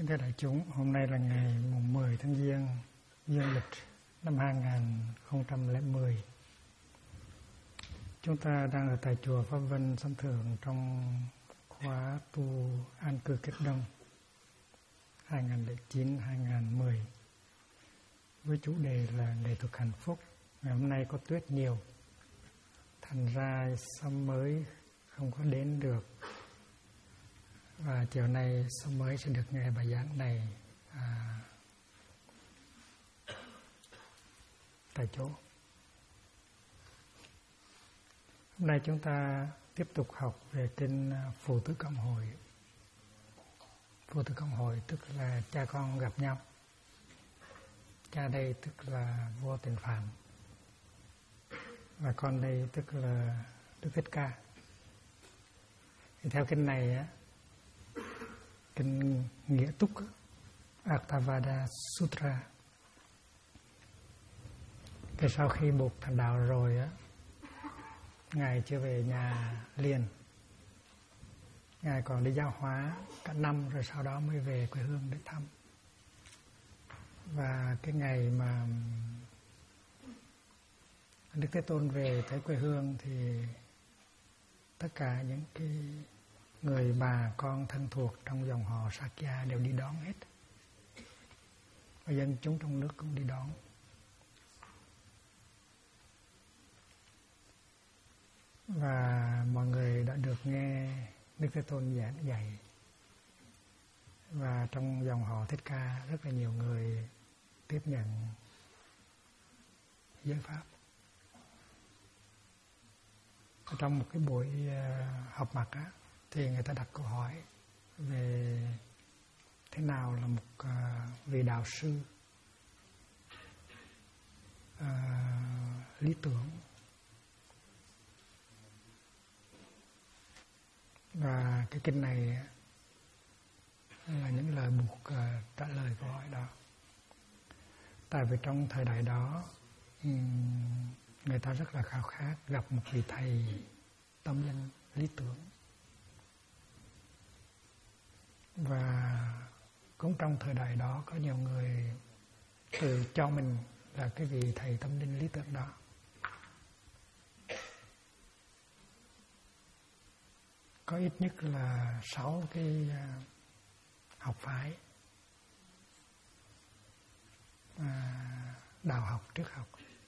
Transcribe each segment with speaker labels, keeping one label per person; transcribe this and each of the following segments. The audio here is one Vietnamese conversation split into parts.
Speaker 1: Kính thưa đại chúng, hôm nay là ngày mùng 10 tháng Giêng, dương lịch năm 2010. Chúng ta đang ở tại chùa Pháp Vân Sông Thượng trong khóa tu an cư kết đông 2009-2010 với chủ đề là nghệ thuật hạnh phúc. Ngày hôm nay có tuyết nhiều, thành ra sớm mới không có đến được. Và chiều nay sớm mới sẽ được nghe bài giảng này tại chỗ. Hôm nay chúng ta tiếp tục học về kinh Phụ Tử Cộng Hội. Phụ Tử Cộng Hội tức là cha con gặp nhau. Cha đây tức là vua Tịnh Phạn, và con đây tức là Đức Thích Ca. Thì theo kinh này á, kinh Nghĩa Túc Attavada Sutra, cái sau khi buộc thành đạo rồi á, Ngài chưa về nhà liền. Ngài còn đi giáo hóa cả năm, rồi sau đó mới về quê hương để thăm. Và cái ngày mà Đức Thế Tôn về tới quê hương thì tất cả những cái người bà con thân thuộc trong dòng họ Sakya đều đi đón hết. Và dân chúng trong nước cũng đi đón. Và mọi người đã được nghe Đức Thế Tôn giảng dạy. Và trong dòng họ Thích Ca rất là nhiều người tiếp nhận giới pháp. Ở trong một cái buổi họp mặt á, thì người ta đặt câu hỏi về thế nào là một vị đạo sư lý tưởng. Và cái kinh này là những lời buộc trả lời câu hỏi đó. Tại vì trong thời đại đó người ta rất là khao khát gặp một vị thầy tâm linh lý tưởng. Và cũng trong thời đại đó có nhiều người tự cho mình là cái vị thầy tâm linh lý tưởng đó. Có ít nhất là 6 cái học phái, đạo học, triết học.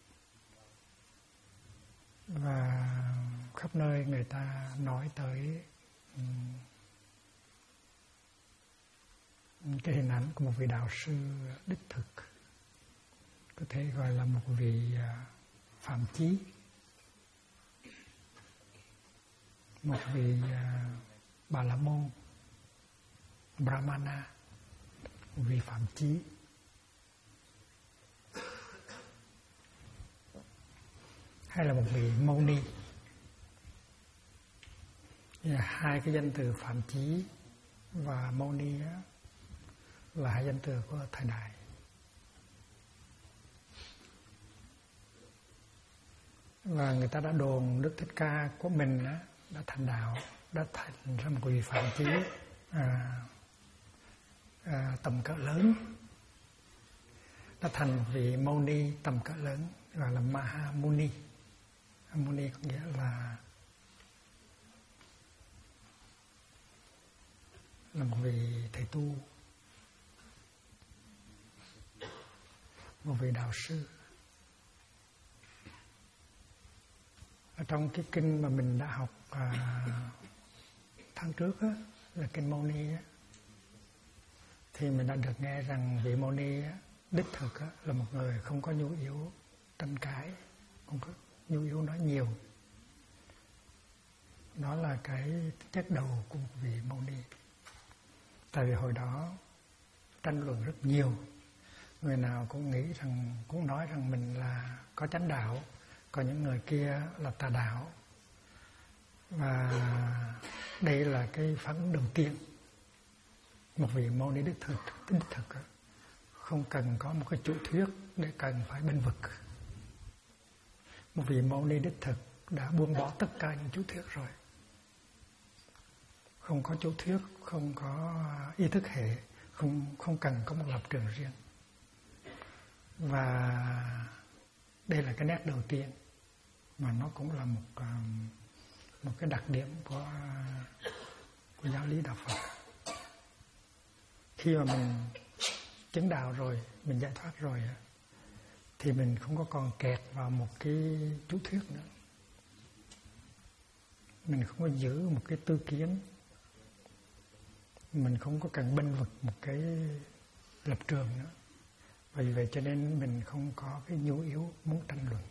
Speaker 1: Và khắp nơi người ta nói tới cái hình ảnh của một vị đạo sư đích thực, có thể gọi là một vị phạm chí, một vị Bà La Môn, Brahmana, một vị phạm chí. Hay là một vị Mâu Ni. Hai cái danh từ phạm chí và Mâu Ni á, là hai danh từ của thời đại. Và người ta đã đồn Đức Thích Ca của mình á, đã thành đạo, đã thành ra một vị phạm chí tầm cỡ lớn, đã thành vị Mâu Ni tầm cỡ lớn, gọi là Maha Muni. Muni có nghĩa là một vị thầy tu, một vị đạo sư. Ở trong cái kinh mà mình đã học tháng trước á, là kinh Mâu Ni á, thì mình đã được nghe rằng vị Mâu Ni á, đích thực á, là một người không có nhu yếu tranh cãi, không có nhu yếu nói nhiều. Đó là cái chất đầu của một vị Mâu Ni. Tại vì hồi đó tranh luận rất nhiều. Người nào cũng nghĩ rằng, cũng nói rằng mình là có chánh đạo, còn những người kia là tà đạo. Và đây là cái phản ứng đầu tiên. Một vị Mâu Ni đích thực không cần có một cái chủ thuyết để cần phải bênh vực. Một vị Mâu Ni đích thực đã buông bỏ tất cả những chủ thuyết rồi. Không có chủ thuyết, không có ý thức hệ, không cần có một lập trường riêng. Và đây là cái nét đầu tiên mà nó cũng là một cái đặc điểm của giáo lý đạo Phật. Khi mà mình chứng đạo rồi, mình giải thoát rồi, thì mình không có còn kẹt vào một cái chú thuyết nữa. Mình không có giữ một cái tư kiến, mình không có cần bênh vực một cái lập trường nữa. Vì vậy cho nên mình không có cái nhu yếu muốn tranh luận.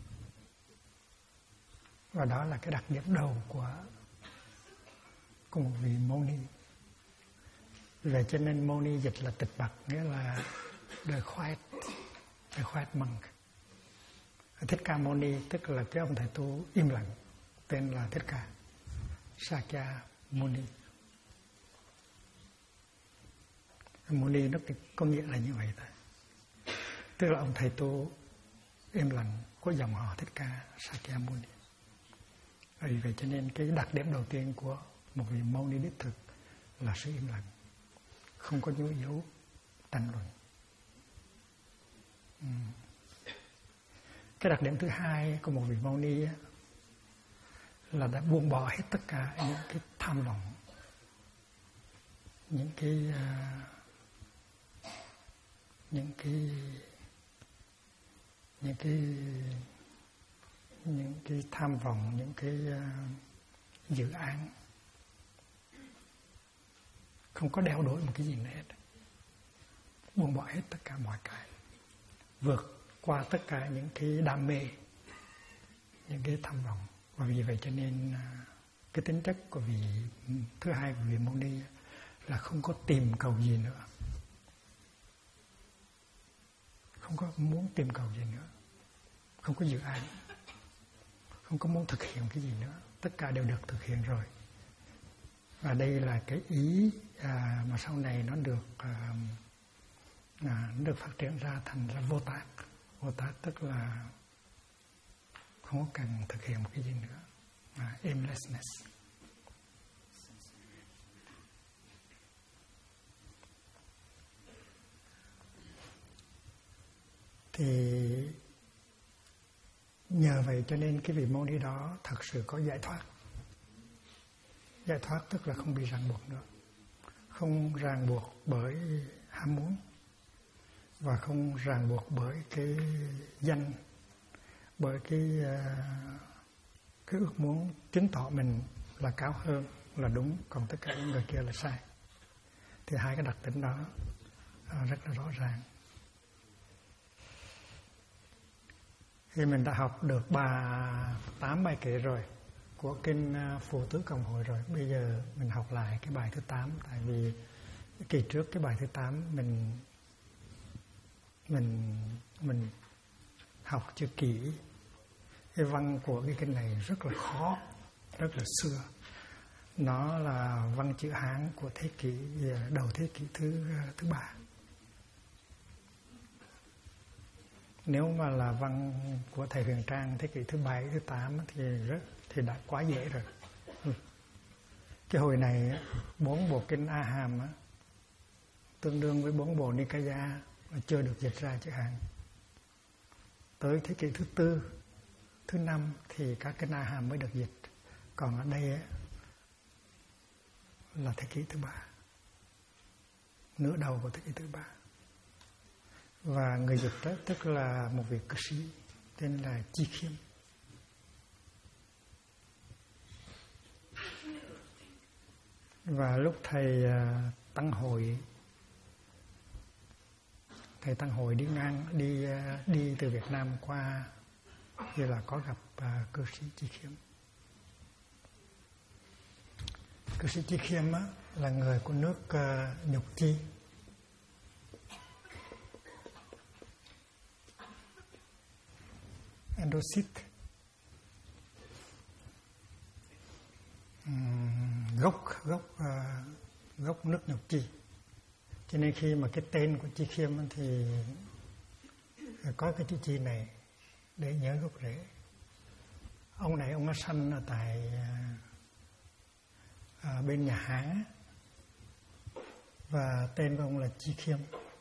Speaker 1: Và đó là cái đặc điểm đầu của một vị Mâu Ni. Vì vậy cho nên Mâu Ni dịch là tịch bặt, nghĩa là the quiet monk. Thích Ca Mâu Ni tức là cái ông thầy tu im lặng, tên là Thích Ca Sakya Muni. Muni nó có nghĩa là như vậy thôi, tức là ông thầy tu im lặng của dòng họ Thích Ca Sakya Muni. Vì vậy cho nên cái đặc điểm đầu tiên của một vị Mâu Ni đích thực là sự im lặng, không có nhu yếu tranh luận. Cái đặc điểm thứ hai của một vị Mâu Ni là đã buông bỏ hết tất cả những cái tham vọng, những cái tham vọng, những cái dự án, không có đeo đuổi một cái gì nữa hết, buông bỏ hết tất cả mọi cái, vượt qua tất cả những cái đam mê, những cái tham vọng. Và vì vậy cho nên cái tính chất của vị thứ hai của vị Mâu Ni là không có tìm cầu gì nữa, không có muốn tìm cầu gì nữa, không có dự án, không có muốn thực hiện cái gì nữa, tất cả đều được thực hiện rồi. Và đây là cái ý mà sau này nó được phát triển ra thành ra vô tác. Vô tác tức là không có cần thực hiện một cái gì nữa, aimlessness. Thì nhờ vậy cho nên cái vị Mâu Ni đó thật sự có giải thoát. Giải thoát tức là không bị ràng buộc nữa, không ràng buộc bởi ham muốn và không ràng buộc bởi cái danh, bởi cái ước muốn chứng tỏ mình là cao hơn, là đúng, còn tất cả những người kia là sai. Thì hai cái đặc tính đó rất là rõ ràng. Khi mình đã học được 8 bài kệ rồi của kinh Phụ Tứ Cộng Hội rồi, bây giờ mình học lại cái bài thứ 8. Tại vì kỳ trước cái bài thứ 8 mình học chưa kỹ. Cái văn của cái kinh này rất là khó, rất là xưa. Nó là văn chữ Hán của thế kỷ đầu thế kỷ thứ 3. Nếu mà là văn của thầy Huyền Trang thế kỷ thứ 7, thứ 8 thì đã quá dễ rồi. Cái hồi này 4 bộ kinh A Hàm tương đương với 4 bộ Nikaya chưa được dịch ra chữ Hán. Tới thế kỷ thứ 4, thứ 5 thì các kinh A Hàm mới được dịch. Còn ở đây là thế kỷ thứ 3, nửa đầu của thế kỷ thứ 3. Và người dịch đó tức là một vị cư sĩ tên là Chi Khiêm. Và lúc thầy Tăng Hội đi từ Việt Nam qua thì là có gặp cư sĩ Chi Khiêm. Cư sĩ Chi Khiêm là người của nước Nhục Chi. Andosit, gốc nước Nhục Chi. Cho nên khi mà cái tên của Chi Khiêm thì có cái chữ Chi này để nhớ gốc rễ. Ông này ông sanh ở tại bên nhà Hán Và tên của ông là Chi Khiêm.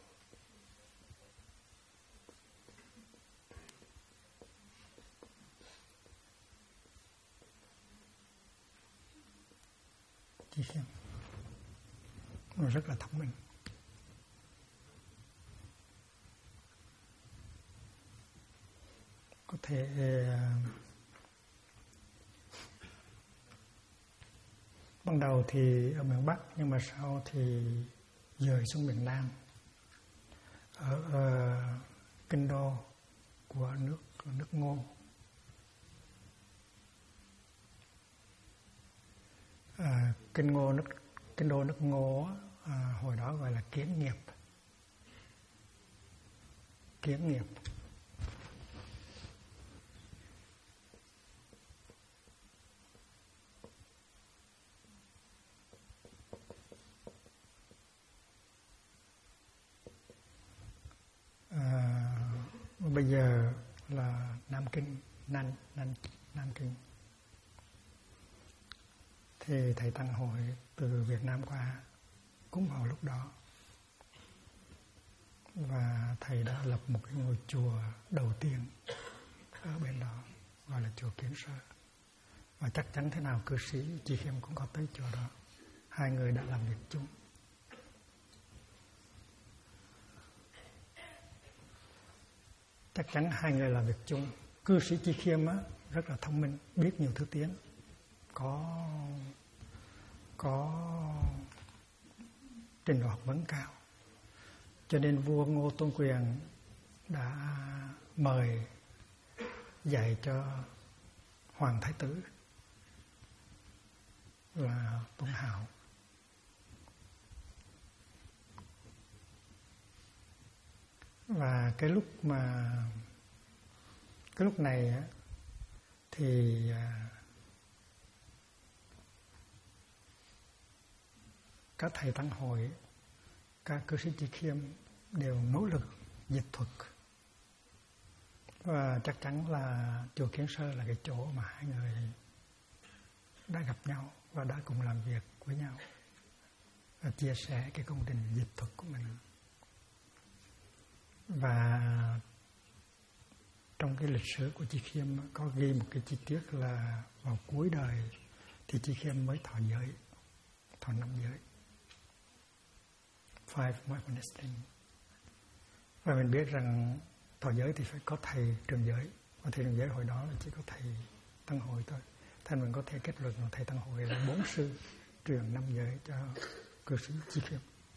Speaker 1: Chi Khiêm rất là thông minh. Có thể ban đầu thì ở miền Bắc, nhưng mà sau thì dời xuống miền Nam, ở kinh đô của nước Ngô. Kinh đô nước Ngô hồi đó gọi là Kiến Nghiệp. Bây giờ là Nam Kinh, Nam Kinh. Thì thầy Tăng Hội từ Việt Nam qua cũng vào lúc đó, và thầy đã lập một cái ngôi chùa đầu tiên ở bên đó, gọi là chùa Kiến Sơ. Và chắc chắn thế nào cư sĩ Chi Khiêm cũng có tới chùa đó. Hai người đã làm việc chung. Chắc chắn hai người làm việc chung. Cư sĩ Chi Khiêm á, rất là thông minh, biết nhiều thứ tiếng, có trình độ học vấn cao, cho nên vua Ngô Tôn Quyền đã mời dạy cho hoàng thái tử là Tôn Hạo. Và cái lúc này thì các thầy Tăng Hội, các cư sĩ Chi Khiêm đều nỗ lực dịch thuật. Và chắc chắn là chùa Kiến Sơ là cái chỗ mà hai người đã gặp nhau và đã cùng làm việc với nhau và chia sẻ cái công trình dịch thuật của mình. Và trong cái lịch sử của Chi Khiêm có ghi một cái chi tiết là vào cuối đời thì Chi Khiêm mới thọ giới, thọ 5 giới, 5 monastic. Và mình biết rằng thọ giới thì phải có thầy trường giới, và thầy trường giới hồi đó là chỉ có thầy Tăng Hội thôi. Thành mình có thể kết luận là thầy Tăng Hội là 4 sư truyền 5 giới cho cư sĩ Chi Khiêm.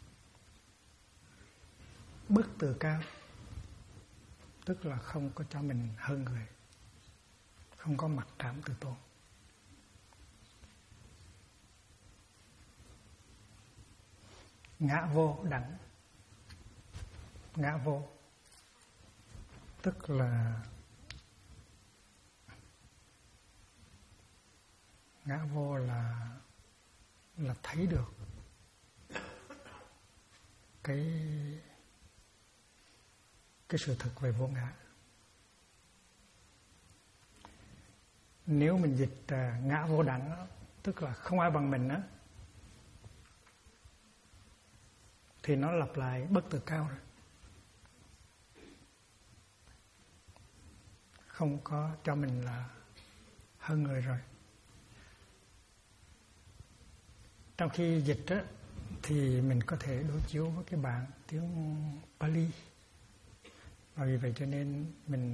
Speaker 1: Bất tự cao, tức là không có cho mình hơn người, không có mặc cảm tự tôn. Ngã vô đẳng. Ngã vô tức là ngã vô là thấy được cái sự thật về vô ngã. Nếu mình dịch ngã vô đẳng, tức là không ai bằng mình á, thì nó lặp lại bất tự cao rồi. Không có cho mình là hơn người rồi. Trong khi dịch á, thì mình có thể đối chiếu với cái bản tiếng Pali. Và vì vậy cho nên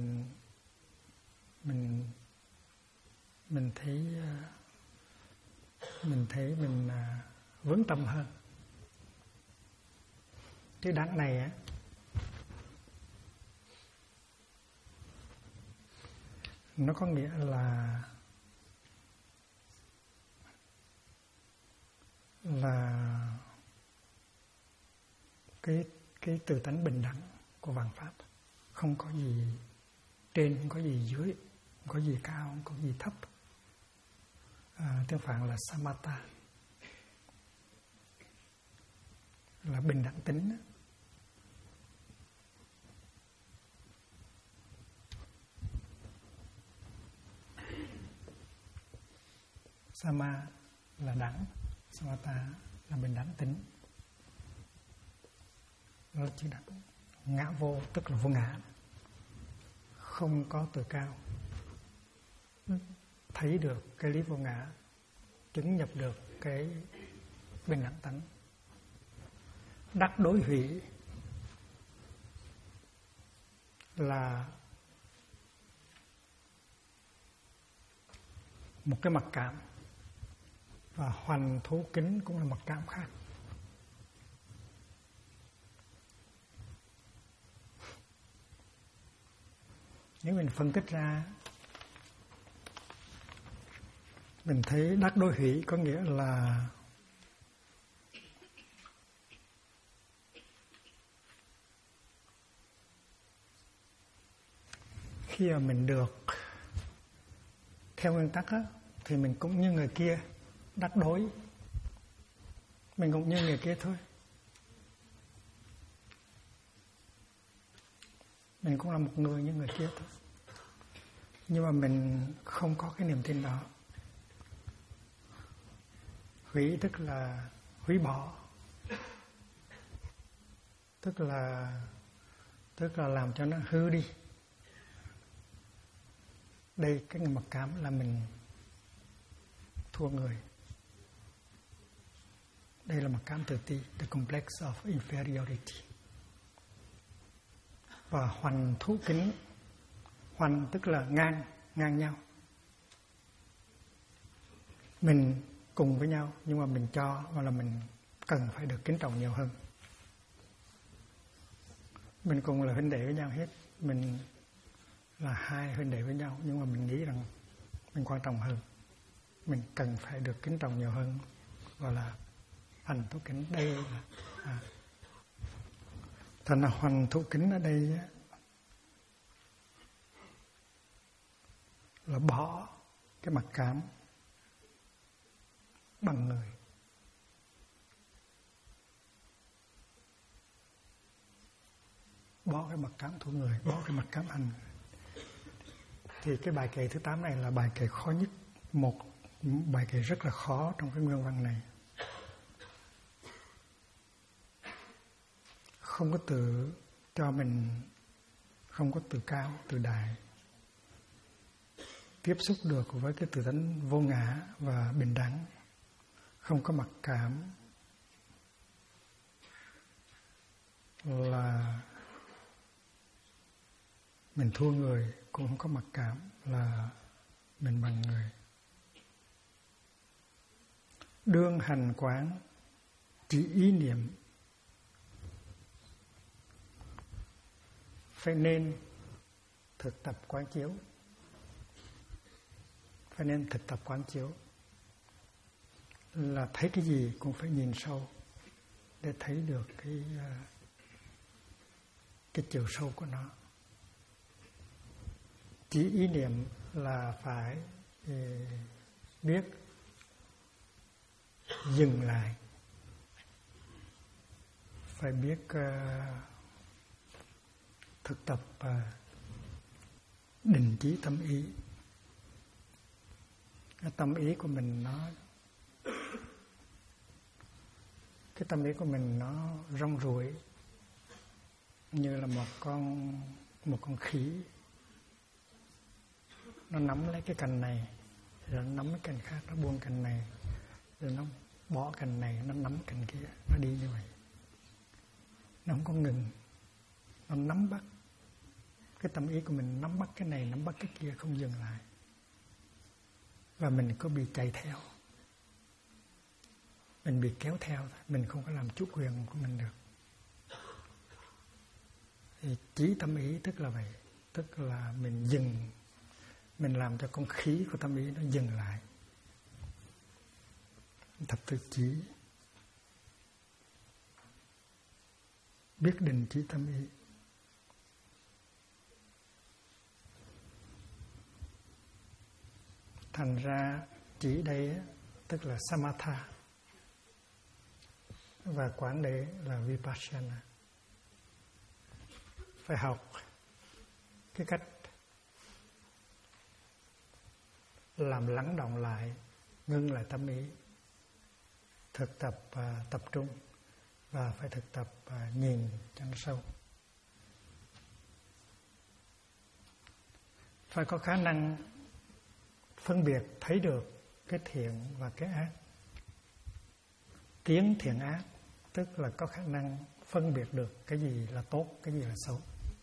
Speaker 1: mình thấy mình vững tâm hơn. Cái đẳng này á, nó có nghĩa là cái tự tánh bình đẳng của vạn pháp, không có gì trên, không có gì dưới, không có gì cao, không có gì thấp. Tiếng Phạn là samatha, là bình đẳng tính. Sama là đẳng, samatha là bình đẳng tính. Đó là chữ đắc. Ngã vô tức là vô ngã, không có tự cao, thấy được cái lý vô ngã, chứng nhập được cái bình đẳng tánh. Đắc đối hỷ là một cái mặc cảm, và hoành thú kính cũng là mặc cảm khác. Nếu mình phân tích ra, mình thấy đắc đối hỷ có nghĩa là khi mà mình được theo nguyên tắc á, thì mình cũng như người kia, đắc đối. Mình cũng như người kia thôi. Mình cũng là một người như người kia thôi. Nhưng mà mình không có cái niềm tin đó. Hủy tức là hủy bỏ, tức là làm cho nó hư đi. Đây, cái mặc cảm là mình thua người. Đây là mặc cảm tự ti, the complex of inferiority. Và hoành thú kính, hoành tức là ngang nhau. Mình cùng với nhau, nhưng mà mình cho, và là mình cần phải được kính trọng nhiều hơn. Mình cùng là huynh đệ với nhau hết, mình là hai huynh đệ với nhau, nhưng mà mình nghĩ rằng mình quan trọng hơn, mình cần phải được kính trọng nhiều hơn, gọi là hoành thú kính. Đây là thành là hoành thú kính ở đây là bỏ cái mặc cảm bằng người. Bỏ cái mặc cảm thua người, bỏ cái mặc cảm hành. Thì cái bài kệ thứ 8 này là bài kệ khó nhất, một bài kệ rất là khó trong cái nguyên văn này. Không có tự cho mình, không có tự cao, tự đại. Tiếp xúc được với cái tự tánh vô ngã và bình đẳng. Không có mặc cảm là mình thua người, cũng không có mặc cảm là mình bằng người. Đương hành quán chỉ ý niệm, phải nên thực tập quán chiếu. Phải nên thực tập quán chiếu là thấy cái gì cũng phải nhìn sâu để thấy được cái chiều sâu của nó. Chỉ ý niệm là phải biết dừng lại, phải biết thực tập định chí tâm ý. Cái tâm ý của mình nó rong ruổi như là một con khỉ. Nó nắm lấy cái cành này, rồi nó nắm cái cành khác, nó buông cành này, rồi nó bỏ cành này, nó nắm cành kia, nó đi như vậy. Nó không có ngừng, nó nắm bắt. Cái tâm ý của mình nắm bắt cái này, nắm bắt cái kia, không dừng lại. Và mình có bị chạy theo, mình bị kéo theo, mình không có làm chủ quyền của mình được. Thì chí tâm ý tức là vậy, tức là mình dừng, mình làm cho con khí của tâm ý nó dừng lại. Thập tự chí, biết định chí tâm ý. Thành ra chỉ đây tức là samatha, và quán đây là vipassana. Phải học cái cách làm lắng động lại, ngưng lại tâm ý, thực tập tập trung và phải thực tập nhìn cho nó sâu. Phải có khả năng phân biệt thấy được cái thiện và cái ác. Kiến thiện ác tức là có khả năng phân biệt được cái gì là tốt, cái gì là xấu.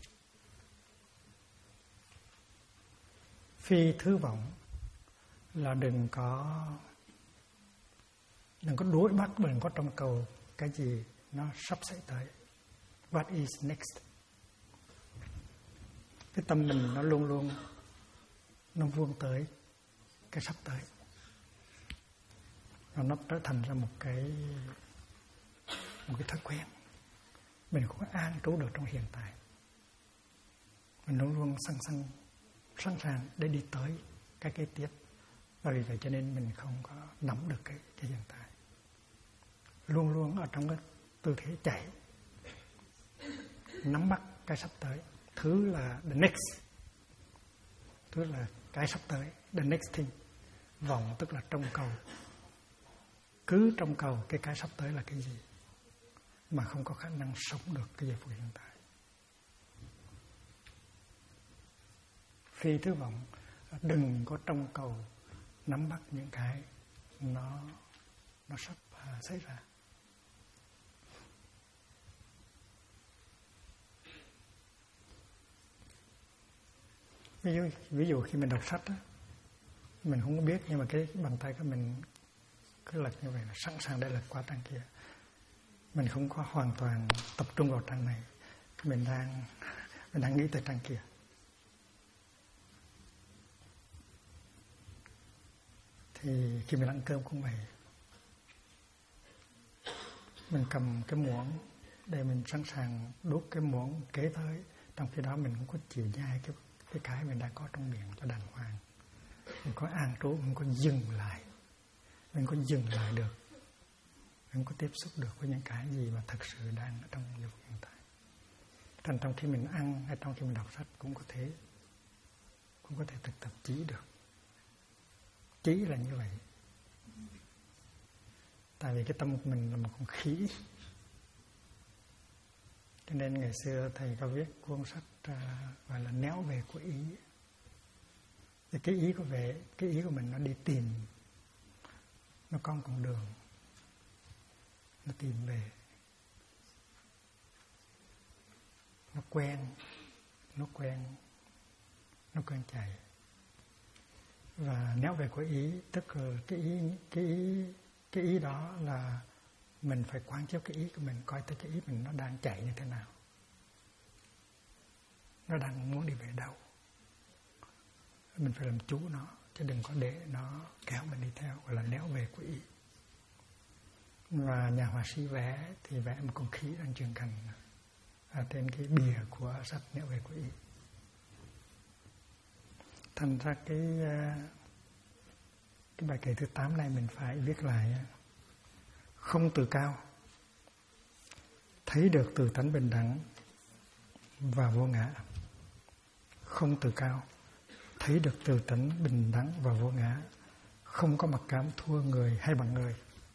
Speaker 1: Phi thứ vọng là đừng có đuổi bắt, đừng có trông cầu cái gì nó sắp xảy tới. What is next? Cái tâm mình nó luôn luôn nó vươn tới cái sắp tới. Nó trở thành ra một cái thói quen. Mình không an trú được trong hiện tại. Mình luôn luôn sẵn sàng để đi tới cái kế tiếp. Và vì vậy cho nên mình không có nắm được cái hiện tại. Luôn luôn ở trong cái tư thế chạy, nắm bắt cái sắp tới. Thứ là the next, thứ là cái sắp tới, the next thing. Vọng tức là trông cầu, cứ trông cầu cái sắp tới là cái gì, mà không có khả năng sống được cái giây phút hiện tại. Phi thứ vọng, đừng có trông cầu nắm bắt những cái nó sắp xảy ra. Ví dụ khi mình đọc sách á, mình không có biết, nhưng mà cái bàn tay của mình cứ lật như vậy là sẵn sàng để lật qua trang kia. Mình không có hoàn toàn tập trung vào trang này, mình đang nghĩ tới trang kia. Thì khi mình ăn cơm cũng vậy, mình cầm cái muỗng để mình sẵn sàng đút cái muỗng kế tới, trong khi đó mình không có chịu nhai cái mình đang có trong miệng cho đàng hoàng. Mình có an trú, mình có dừng lại, mình có dừng lại được, mình có tiếp xúc được với những cái gì mà thật sự đang ở trong giây phút hiện tại. Trong khi mình ăn hay trong khi mình đọc sách cũng có thể thực tập chỉ được. Chỉ là như vậy. Tại vì cái tâm của mình là một con khỉ, cho nên ngày xưa thầy có viết cuốn sách gọi là Néo về của ý. Thì cái ý của mình nó đi tìm, nó có một con đường, nó tìm về, nó quen chạy. Và néo về của ý tức là cái ý đó là mình phải quán chiếu cái ý của mình, coi tới cái ý mình nó đang chạy như thế nào, nó đang muốn đi về đâu. Mình phải làm chủ nó, chứ đừng có để nó kéo mình đi theo, gọi là néo về của ý. Và nhà họa sĩ vẽ thì vẽ một con khỉ đang trưởng thành trên cái bìa của sách Néo về của ý. Thành ra cái bài kệ thứ 8 này mình phải viết lại: không tự cao, thấy được từ tánh bình đẳng và vô ngã. Không tự cao, thấy được từ tánh bình đẳng và vô ngã, không có mặc cảm thua người hay bằng người.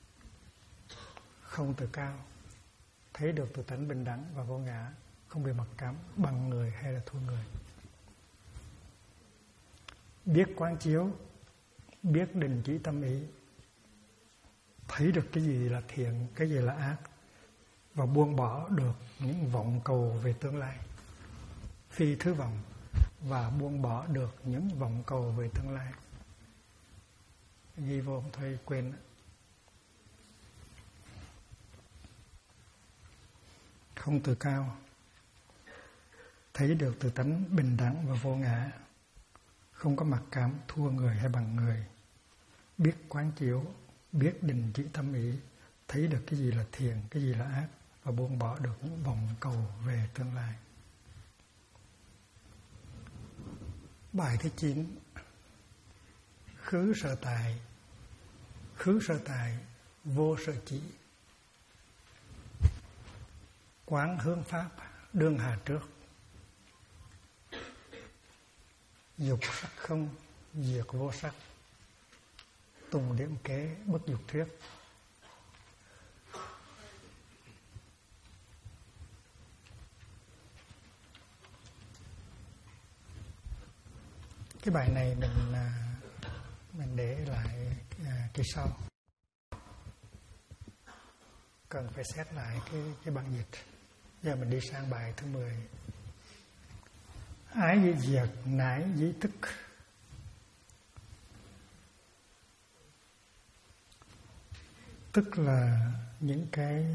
Speaker 1: Không tự cao, thấy được từ tánh bình đẳng và vô ngã, không bị mặc cảm bằng người hay là thua người. Biết quán chiếu, biết đình chỉ tâm ý, thấy được cái gì là thiện, cái gì là ác, và buông bỏ được những vọng cầu về tương lai. Phi thứ vọng, và buông bỏ được những vọng cầu về tương lai. Ghi vô không thôi quên. Không tự cao, thấy được từ tánh bình đẳng và vô ngã, không có mặc cảm thua người hay bằng người. Biết quán chiếu, biết đình chỉ tâm ý, thấy được cái gì là thiện, cái gì là ác, và buông bỏ được những vọng cầu về tương lai. Bài thứ 9. Khứ sở tại, vô sở chỉ. Quán hướng pháp, đương hà trước. Dục sắc không, diệt vô sắc. Tùng điểm kế, bất dục thuyết. Cái bài này mình để lại kỳ sau, cần phải xét lại cái bản dịch. Giờ mình đi sang bài thứ 10. Ái dĩ diệt, nãi dĩ tức. Tức là những cái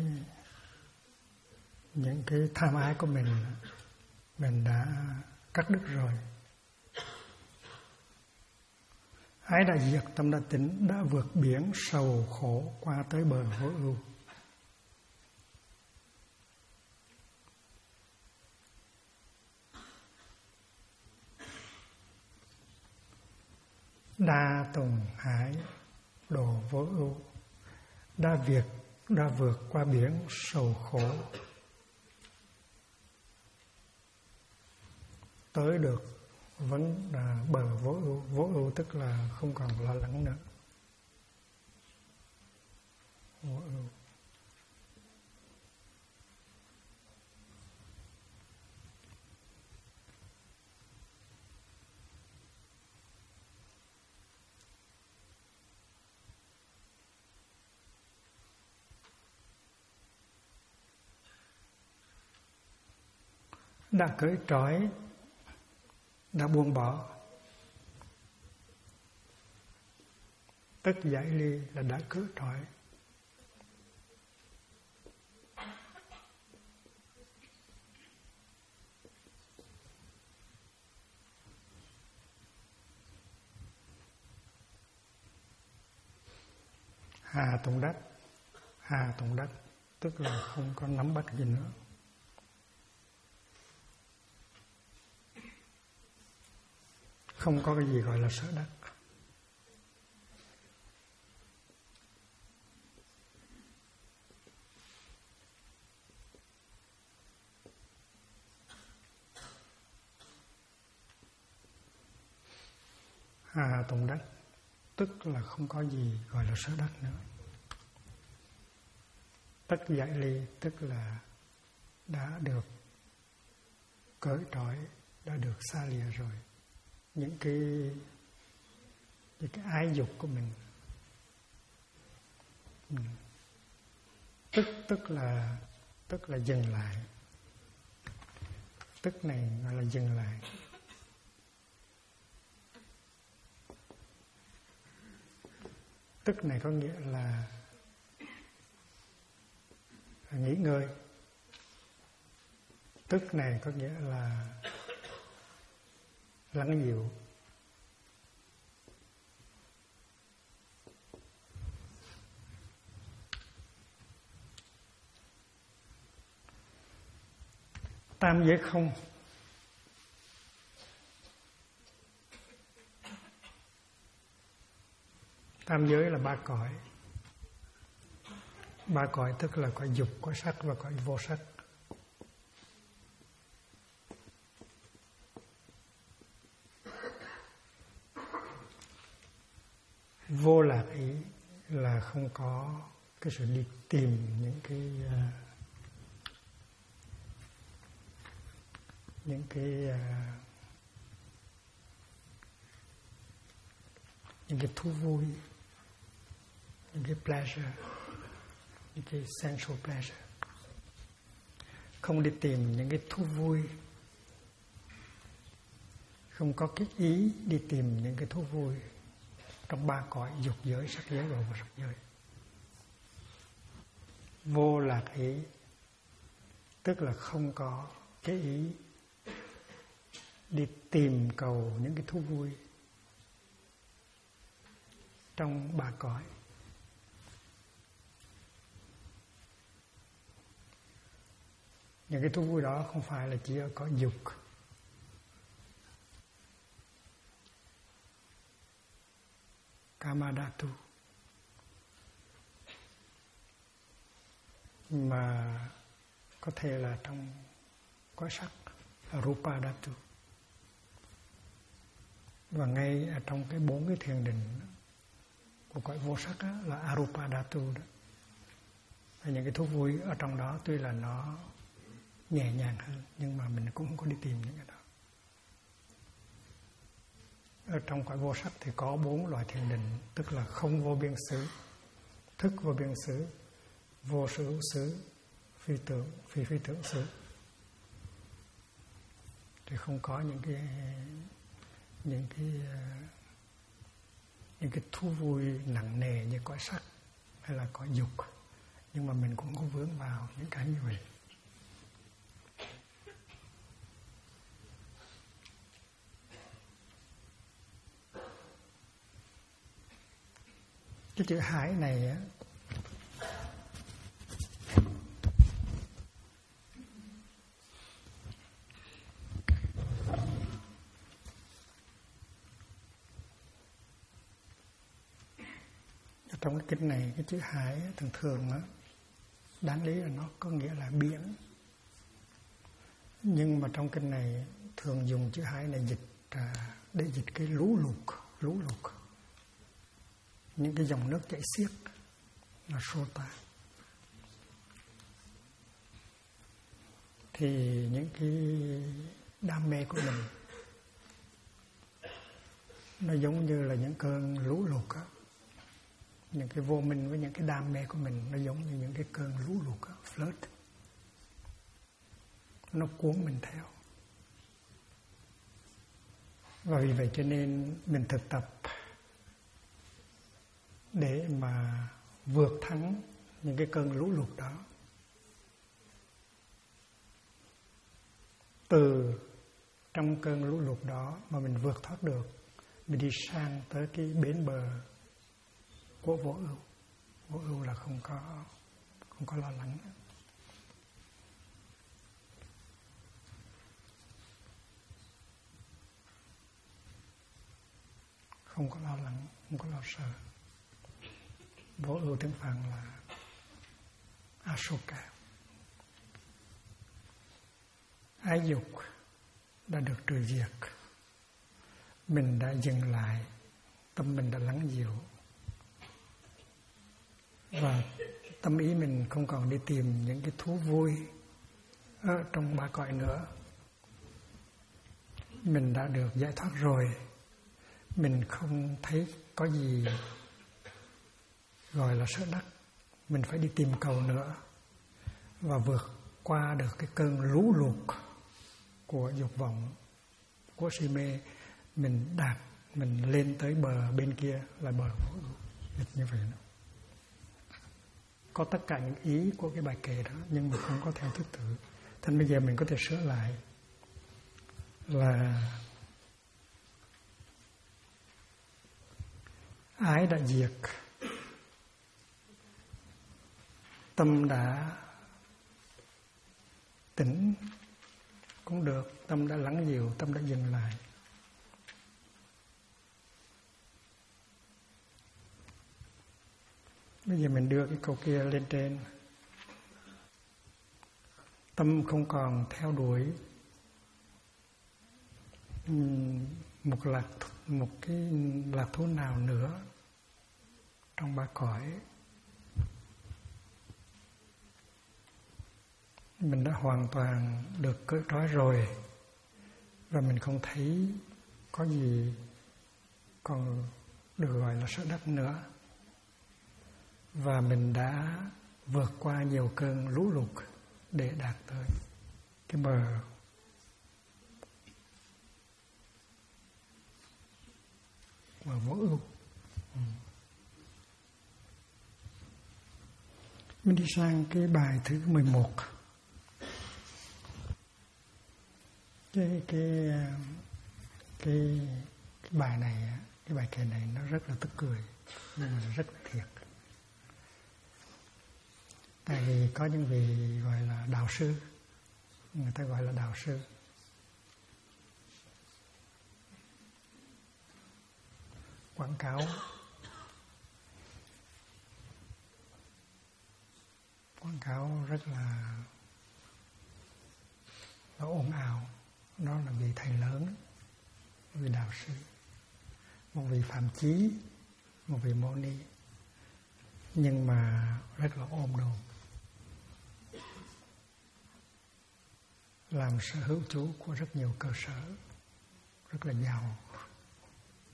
Speaker 1: tham ái của mình đã cắt đứt rồi. Ái đã diệt, tâm đã tỉnh, đã vượt biển sầu khổ qua tới bờ vô ưu. Đa tùng hải đồ vô ưu, đã vượt qua biển sầu khổ, tới được vẫn là bờ vô ưu. Vô ưu tức là không còn lo lắng nữa. Vô ưu. Đã cởi trói, đã buông bỏ. Tức giải ly là đã cởi trói. Hà tùng đắc. Hà tùng đắc tức là không có nắm bắt gì nữa. Không có cái gì gọi là sở đắc. Hà tùng đắc tức là không có gì gọi là sở đắc nữa. Tất giải ly tức là đã được cởi trói, đã được xa lìa rồi những cái ái dục của mình. Tức là dừng lại. Tức này gọi là dừng lại. Tức này có nghĩa là nghỉ ngơi. Tức này có nghĩa là lắng dịu. Tam giới không. Tam giới là ba cõi. Ba cõi tức là cõi dục, cõi sắc và cõi vô sắc. Vô lạc ý là không có cái sự đi tìm những cái thú vui, những cái pleasure, những cái sensual pleasure. Không đi tìm những cái thú vui, không có cái ý đi tìm những cái thú vui trong ba cõi dục giới, sắc giới và vô sắc giới. Vô lạc ý tức là không có cái ý đi tìm cầu những cái thú vui trong ba cõi. Những cái thú vui đó không phải là chỉ có dục, Kamadhatu, mà có thể là trong cõi sắc là Rupadhatu. Và ngay ở trong cái 4 cái thiền định của cõi vô sắc đó, là Arupadhatu đó. Và những cái thú vui ở trong đó tuy là nó nhẹ nhàng hơn, nhưng mà mình cũng không có đi tìm những cái đó. ở trong cõi vô sắc thì có 4 loại thiền định, tức là không vô biên xứ, thức vô biên xứ, vô sở hữu xứ, phi tưởng xứ. Thì không có những cái thú vui nặng nề như cõi sắc hay là cõi dục, nhưng mà mình cũng có vướng vào những cái như vậy. Cái chữ hải này á, trong cái kinh này, cái chữ hải thường thường á, đáng lý là nó có nghĩa là biển, nhưng mà trong kinh này thường dùng chữ hải này để dịch cái lũ lụt, những cái dòng nước chảy xiết là sota. Thì những cái đam mê của mình nó giống như là những cơn lũ lụt á. Những cái vô minh với những cái đam mê của mình nó giống như những cái cơn lũ lụt á, flood. Nó cuốn mình theo. Và vì vậy cho nên mình thực tập để mà vượt thắng những cái cơn lũ lụt đó. Từ trong cơn lũ lụt đó mà mình vượt thoát được, mình đi sang tới cái bến bờ của vô ưu. Vô ưu là không có lo lắng. Không có lo lắng, không có lo sợ. Vô ưu tiếng Phạn là Asoka. Ái dục đã được trừ diệt. Mình đã dừng lại, tâm mình đã lắng dịu. Và tâm ý mình không còn đi tìm những cái thú vui ở trong 3 cõi nữa. Mình đã được giải thoát rồi. Mình không thấy có gì gọi là sở đắc. Mình phải đi tìm cầu nữa. Và vượt qua được cái cơn lũ lụt của dục vọng, của si mê. Mình lên tới bờ bên kia là bờ vô ưu. Như vậy nữa. Có tất cả những ý của cái bài kệ đó, nhưng mà không có theo thứ tự. Thành bây giờ mình có thể sửa lại là ái đã diệt, tâm đã tỉnh cũng được, tâm đã lắng dịu, tâm đã dừng lại. Bây giờ mình đưa cái câu kia lên trên. Tâm không còn theo đuổi một cái lạc thú nào nữa trong 3 cõi. Mình đã hoàn toàn được cởi trói rồi, và mình không thấy có gì còn được gọi là sở đắc nữa. Và mình đã vượt qua nhiều cơn lũ lụt để đạt tới cái bờ vô ưu. Mình đi sang cái bài thứ 11. Cái bài này, cái bài kệ này nó rất là tức cười, nhưng mà rất là thiệt. Tại vì có những vị gọi là đạo sư, người ta gọi là đạo sư. Quảng cáo rất là ồn ào. Đó là vị thầy lớn, vị đạo sư, một vị phạm chí, một vị mâu ni, nhưng mà rất là ôm đồm, làm sở hữu chủ của rất nhiều cơ sở, rất là giàu.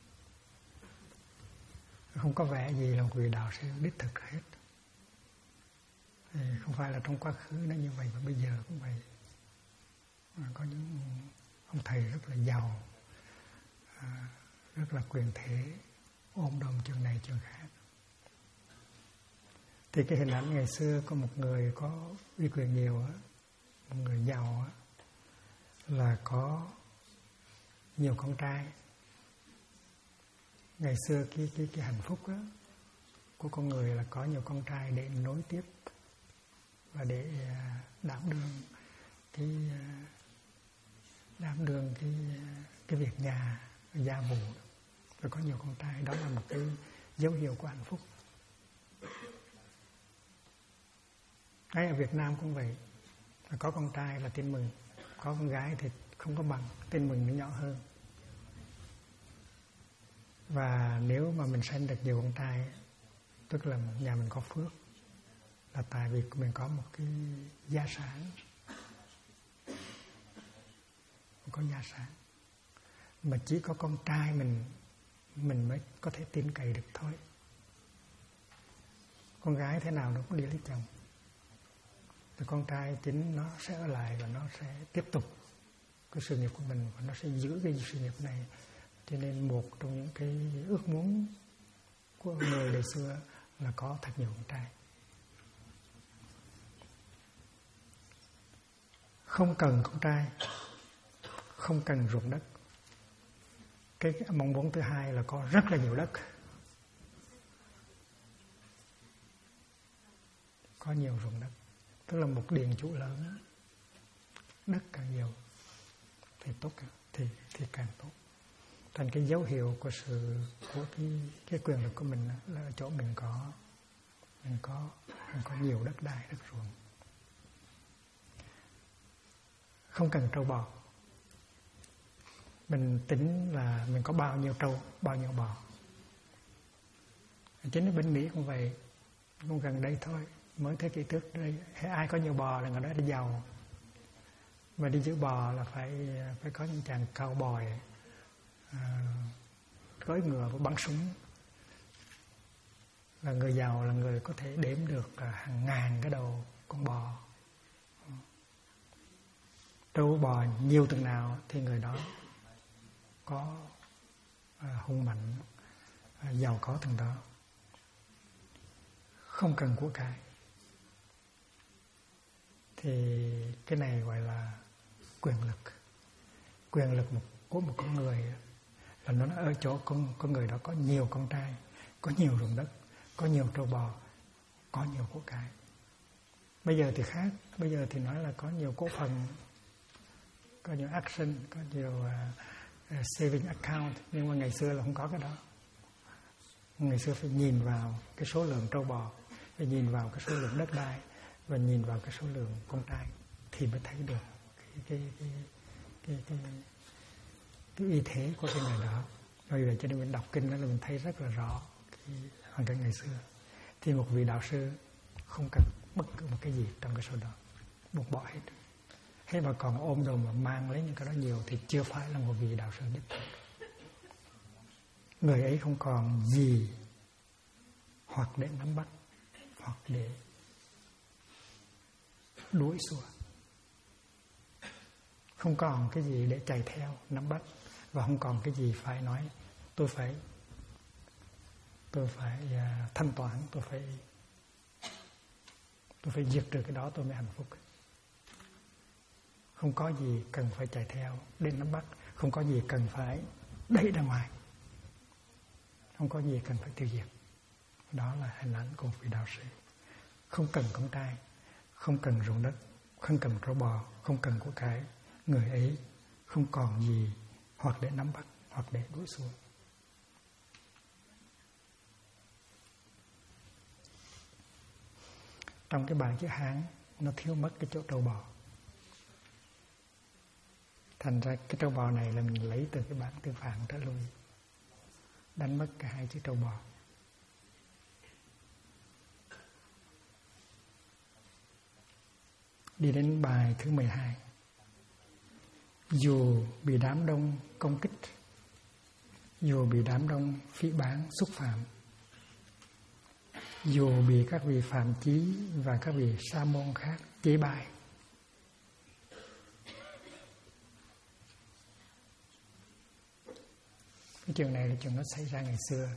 Speaker 1: không có vẻ gì là một vị đạo sư đích thực hết. Thì không phải là trong quá khứ nó như vậy, mà bây giờ cũng vậy. Có những ông thầy rất là giàu, rất là quyền thế, ôm đồm trường này trường khác. Thì cái hình ảnh ngày xưa có một người có uy quyền nhiều á, một người giàu á, là có nhiều con trai. Ngày xưa cái hạnh phúc á, của con người là có nhiều con trai để nối tiếp và để đảm đương cái việc nhà, gia vụ, rồi có nhiều con trai. Đó là một cái dấu hiệu của hạnh phúc. Ngay ở Việt Nam cũng vậy, có con trai là tin mừng, có con gái thì không có bằng, tin mừng nó nhỏ hơn. Và nếu mà mình sanh được nhiều con trai, tức là nhà mình có phước, là tại vì mình có một cái gia sản, có gia sản. Mà chỉ có con trai mình mới có thể tin cậy được thôi. Con gái thế nào nó cũng đi lấy chồng, thì con trai chính nó sẽ ở lại và nó sẽ tiếp tục cái sự nghiệp của mình, và nó sẽ giữ cái sự nghiệp này. Cho nên một trong những cái ước muốn của người đời xưa là có thật nhiều con trai. Không cần con trai, không cần ruộng đất. Cái mong muốn thứ hai là có rất là nhiều đất. Có nhiều ruộng đất, tức là một điền chủ lớn, đất càng nhiều thì tốt, thì càng tốt. Thành cái dấu hiệu của cái quyền lực của mình là ở chỗ mình có nhiều đất đai, đất ruộng. Không cần trâu bò. Mình tính là mình có bao nhiêu trâu, bao nhiêu bò. Chính ở bên Mỹ cũng vậy, cũng gần đây thôi, mới thế kỷ trước đây, ai có nhiều bò là người đó đi giàu. Mà đi giữ bò là phải có những chàng cao bòi, cưỡi ngựa và bắn súng. Là người giàu là người có thể đếm được hàng ngàn cái đầu con bò. Trâu bò nhiều từng nào thì người đó có hung mạnh, giàu có từng đó. Không cần của cải. Thì cái này gọi là quyền lực. Quyền lực của một con người là nó ở chỗ con người đó có nhiều con trai, có nhiều ruộng đất, có nhiều trâu bò, có nhiều của cải. Bây giờ thì khác, bây giờ thì nói là có nhiều cổ phần, có nhiều action, có nhiều saving account, nhưng mà ngày xưa là không có cái đó. Ngày xưa phải nhìn vào cái số lượng trâu bò, phải nhìn vào cái số lượng đất đai, và nhìn vào cái số lượng con trai thì mới thấy được cái uy thế của cái người đó. Bởi vậy cho nên mình đọc kinh đó là mình thấy rất là rõ cái hoàn cảnh ngày xưa. Thì một vị đạo sư không cần bất cứ một cái gì trong cái số đó, buông bỏ hết. Thế mà còn ôm đồm mà mang lấy những cái đó nhiều thì chưa phải là một vị đạo sư đích thực. Người ấy không còn gì hoặc để nắm bắt, hoặc để đuổi xua. Không còn cái gì để chạy theo, nắm bắt, và không còn cái gì phải nói tôi phải thanh toán, tôi phải diệt trừ cái đó tôi mới hạnh phúc. Không có gì cần phải chạy theo để nắm bắt, không có gì cần phải đẩy ra ngoài, không có gì cần phải tiêu diệt. Đó là hình ảnh của vị đạo sĩ. Không cần con trai, không cần ruộng đất, không cần trâu bò, không cần của cải. Người ấy không còn gì hoặc để nắm bắt, hoặc để đuổi xua. Trong cái bài chữ Hán nó thiếu mất cái chỗ trâu bò. Thành ra cái trâu bò này là mình lấy từ cái bản Tư Phạn trở lui, đánh mất cả hai chữ trâu bò. Đi đến bài thứ 12. Dù bị đám đông công kích, dù bị đám đông phỉ báng xúc phạm, dù bị các vị phạm chí và các vị sa môn khác chế bại. Cái chuyện này là chuyện nó xảy ra ngày xưa.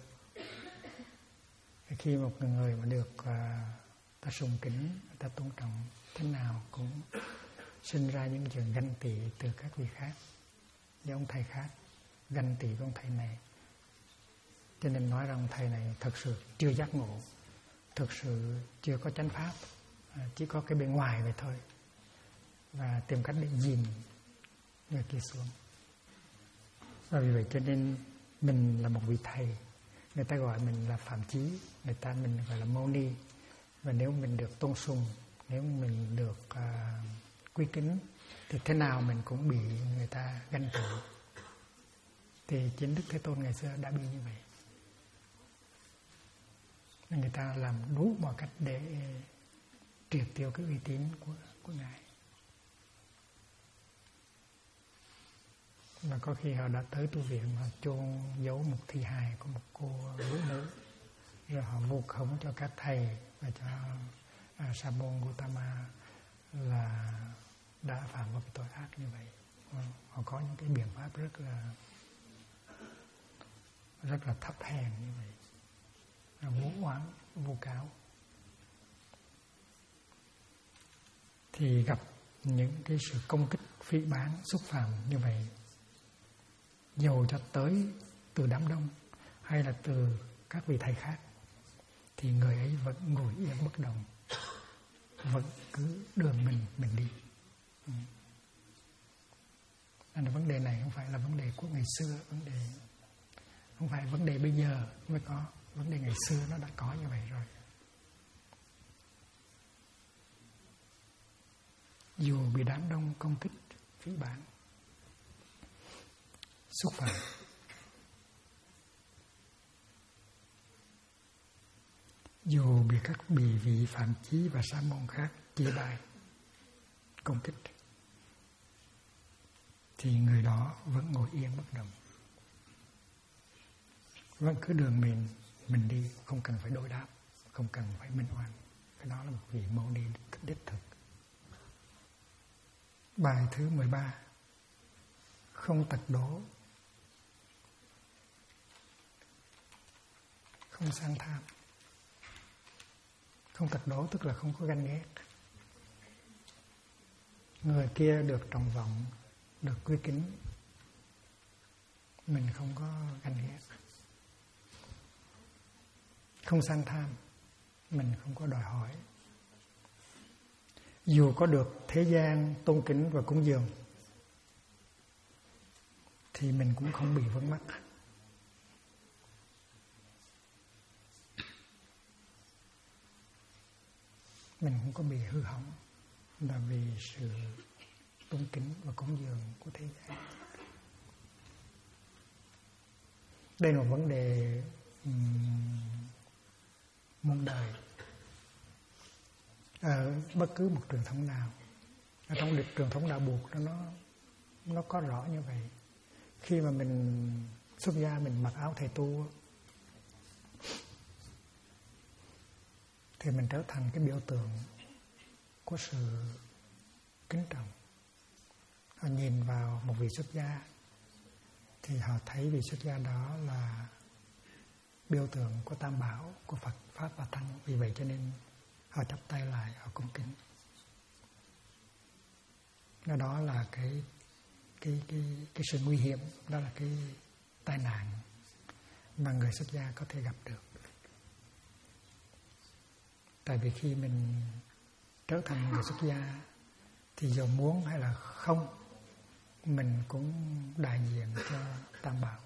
Speaker 1: Khi một người mà được ta sùng kính, ta tôn trọng, thế nào cũng sinh ra những chuyện ganh tị từ các vị khác, với ông thầy khác, ganh tị với ông thầy này. Cho nên nói rằng thầy này thật sự chưa giác ngộ, thực sự chưa có chánh pháp, chỉ có cái bên ngoài vậy thôi, và tìm cách để dìm người kia xuống. Và vì vậy cho nên mình là một vị thầy, người ta gọi mình là phạm chí, mình gọi là mâu ni. Và nếu mình được tôn sùng, nếu mình được quý kính, thì thế nào mình cũng bị người ta ganh tị. Thì chính Đức Thế Tôn ngày xưa đã bị như vậy. Nên người ta làm đủ mọi cách để triệt tiêu cái uy tín của Ngài. Và có khi họ đã tới tu viện, họ chôn giấu một thi hài của một cô nữ nữ, rồi họ vu khống cho các thầy và cho Sa môn Gautama là đã phạm vào cái tội ác như vậy. Họ có những cái biện pháp rất là thấp hèn như vậy, vu oán, vu cáo. Thì gặp những cái sự công kích, phỉ báng, xúc phạm như vậy, dầu cho tới từ đám đông hay là từ các vị thầy khác, thì người ấy vẫn ngồi yên bất động, vẫn cứ đường mình đi. Nên vấn đề này không phải là vấn đề của ngày xưa, không phải vấn đề bây giờ mới có, vấn đề ngày xưa nó đã có như vậy rồi. Dù bị đám đông công kích, phỉ báng, xúc phạm, dù bị các vị phạm chí và sa môn khác chê bai, công kích, thì người đó vẫn ngồi yên bất động, vẫn cứ đường mình đi, không cần phải đối đáp, không cần phải minh oan. Cái đó là một vị mâu ni đích thực. Bài thứ 13: không tật đố, không sang tham. Không tật đố tức là không có ganh ghét. Người kia được trọng vọng, được quý kính, mình không có ganh ghét. Không sang tham, mình không có đòi hỏi. Dù có được thế gian tôn kính và cúng dường, thì mình cũng không bị vướng mắc. Mình không có bị hư hỏng là vì sự tôn kính và cúng dường của thế gian. Đây là một vấn đề muôn đời. Ở bất cứ một truyền thống nào, ở trong truyền thống đạo buộc nó có rõ như vậy. Khi mà mình xuất gia, mình mặc áo thầy tu, thì mình trở thành cái biểu tượng của sự kính trọng. Họ nhìn vào một vị xuất gia thì họ thấy vị xuất gia đó là biểu tượng của Tam Bảo, của Phật, Pháp và Tăng. Vì vậy cho nên họ chắp tay lại, họ cung kính. Đó là cái sự nguy hiểm, đó là cái tai nạn mà người xuất gia có thể gặp được. Tại vì khi mình trở thành người xuất gia thì dù muốn hay là không, mình cũng đại diện cho Tam Bảo.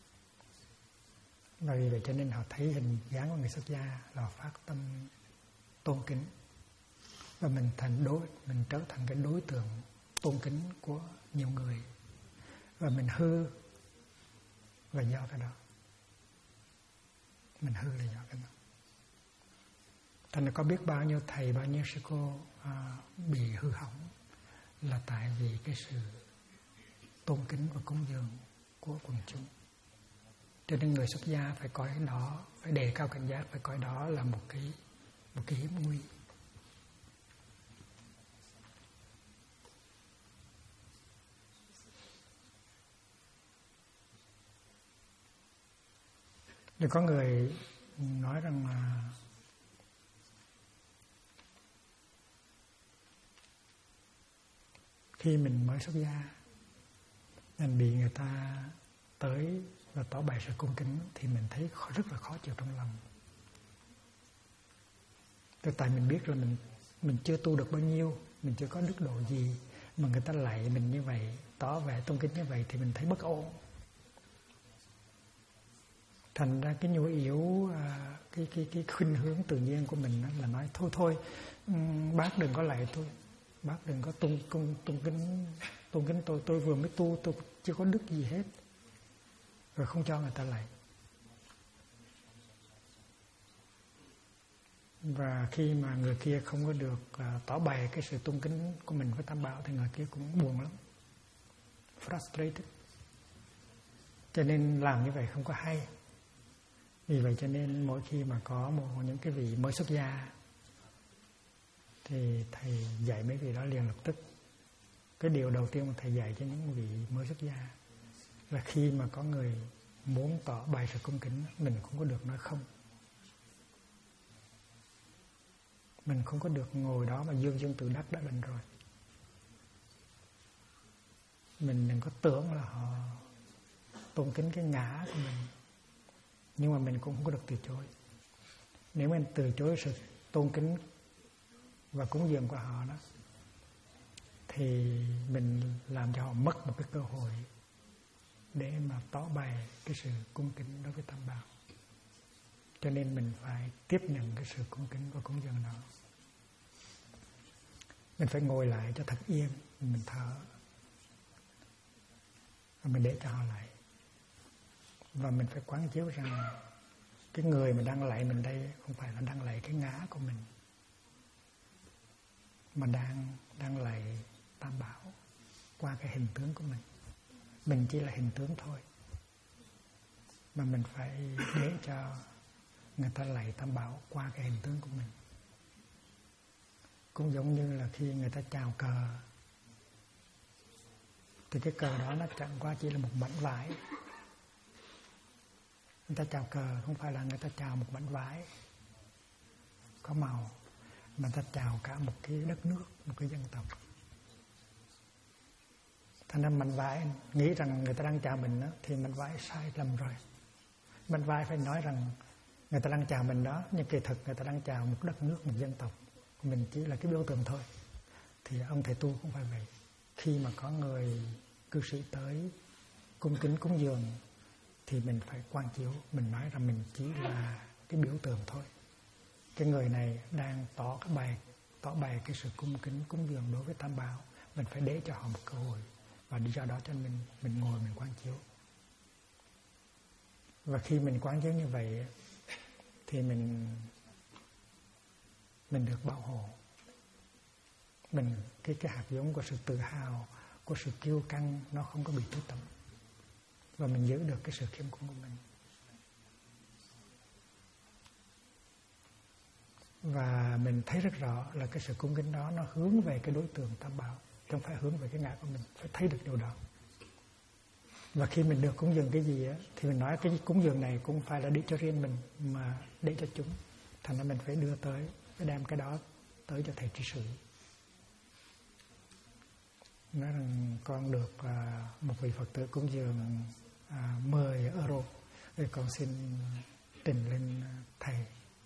Speaker 1: Và vì vậy cho nên họ thấy hình dáng của người xuất gia là phát tâm tôn kính, và mình trở thành cái đối tượng tôn kính của nhiều người, và mình hư là do cái đó. Mình hư là do cái đó. Thành ra có biết bao nhiêu thầy, bao nhiêu sư cô bị hư hỏng là tại vì cái sự tôn kính và cúng dường của quần chúng. Cho nên người xuất gia phải coi đó, phải đề cao cảnh giác, phải coi đó là một cái hiểm nguy. Rồi có người nói rằng là khi mình mới xuất gia, mình bị người ta tới và tỏ bày sự cung kính thì mình thấy rất là khó chịu trong lòng. Tại mình biết là mình chưa tu được bao nhiêu, mình chưa có đức độ gì, mà người ta lạy mình như vậy, tỏ vẻ tôn kính như vậy thì mình thấy bất ổn. Thành ra cái nhu yếu, cái khuynh hướng tự nhiên của mình là nói thôi, bác đừng có lạy tôi, bác đừng có tôn kính tôi vừa mới tu, tôi chưa có đức gì hết, rồi không cho người ta lạy. Và khi mà người kia không có được tỏ bày cái sự tôn kính của mình với Tam Bảo thì người kia cũng buồn lắm, frustrated. Cho nên làm như vậy không có hay. Vì vậy cho nên mỗi khi mà có những cái vị mới xuất gia thì thầy dạy mấy vị đó liền lập tức. Cái điều đầu tiên mà thầy dạy cho những vị mới xuất gia là khi mà có người muốn tỏ bày sự cung kính, mình không có được nói không. Mình không có được ngồi đó mà dương dương tự đắc đã đành rồi. Mình đừng có tưởng là họ tôn kính cái ngã của mình, nhưng mà mình cũng không có được từ chối. Nếu mình từ chối sự tôn kính và cúng dường của họ đó, thì mình làm cho họ mất một cái cơ hội để mà tỏ bày cái sự cung kính đối với Tam Bảo. Cho nên mình phải tiếp nhận cái sự cung kính và cúng dường đó. Mình phải ngồi lại cho thật yên, mình thở, và mình để cho họ lại. Và mình phải quán chiếu rằng cái người mà đang lạy mình đây không phải là đang lạy cái ngã của mình, mà đang lạy Tam Bảo qua cái hình tướng của mình. Mình chỉ là hình tướng thôi, mà mình phải để cho người ta lạy Tam Bảo qua cái hình tướng của mình. Cũng giống như là khi người ta chào cờ, thì cái cờ đó nó chẳng qua chỉ là một mảnh vải. Người ta chào cờ không phải là người ta chào một mảnh vải có màu, mà người ta chào cả một cái đất nước, một cái dân tộc. Thành ra mảnh vải nghĩ rằng người ta đang chào mình đó, thì mảnh vải sai lầm rồi. Mảnh vải phải nói rằng người ta đang chào mình đó, nhưng kỳ thực người ta đang chào một đất nước, một dân tộc. Mình chỉ là cái biểu tượng thôi. Thì ông thầy tu cũng phải vậy. Khi mà có người cư sĩ tới cung kính cúng dường thì mình phải quan chiếu, mình nói rằng mình chỉ là cái biểu tượng thôi. Cái người này đang tỏ bày cái sự cung kính cúng dường đối với Tam Bảo, mình phải để cho họ một cơ hội, và đi do đó cho mình ngồi mình quan chiếu. Và khi mình quán chiếu như vậy thì mình được bảo hộ. Mình cái hạt giống của sự tự hào, của sự kiêu căng nó không có bị tứ tẩm, và mình giữ được cái sự khiêm cung của mình. Và mình thấy rất rõ là cái sự cung kính đó nó hướng về cái đối tượng Tam Bảo, không phải hướng về cái ngã của mình. Phải thấy được điều đó. Và khi mình được cúng dường cái gì á, thì mình nói cái cúng dường này cũng phải là để cho riêng mình, mà để cho chúng. Thành ra mình phải đưa tới, phải đem cái đó tới cho thầy trị sự. Nói rằng con được một vị Phật tử cúng dường 10 euro, rồi con xin trình lên thầy.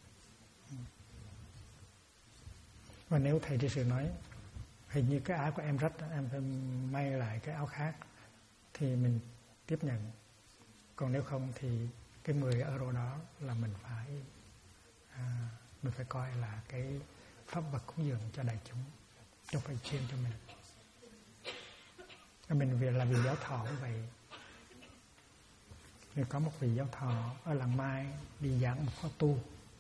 Speaker 1: Và nếu thầy trị sự nói hình như cái áo của em rách, em phải may lại cái áo khác, thì mình tiếp nhận. Còn nếu không thì cái 10 euro đó là mình phải coi là cái pháp vật cúng dường cho đại chúng, không phải chuyên cho mình. Mình vì là vị giáo thọ như vậy. Thì có một vị giáo thọ ở làng Mai đi giảng một khóa tu,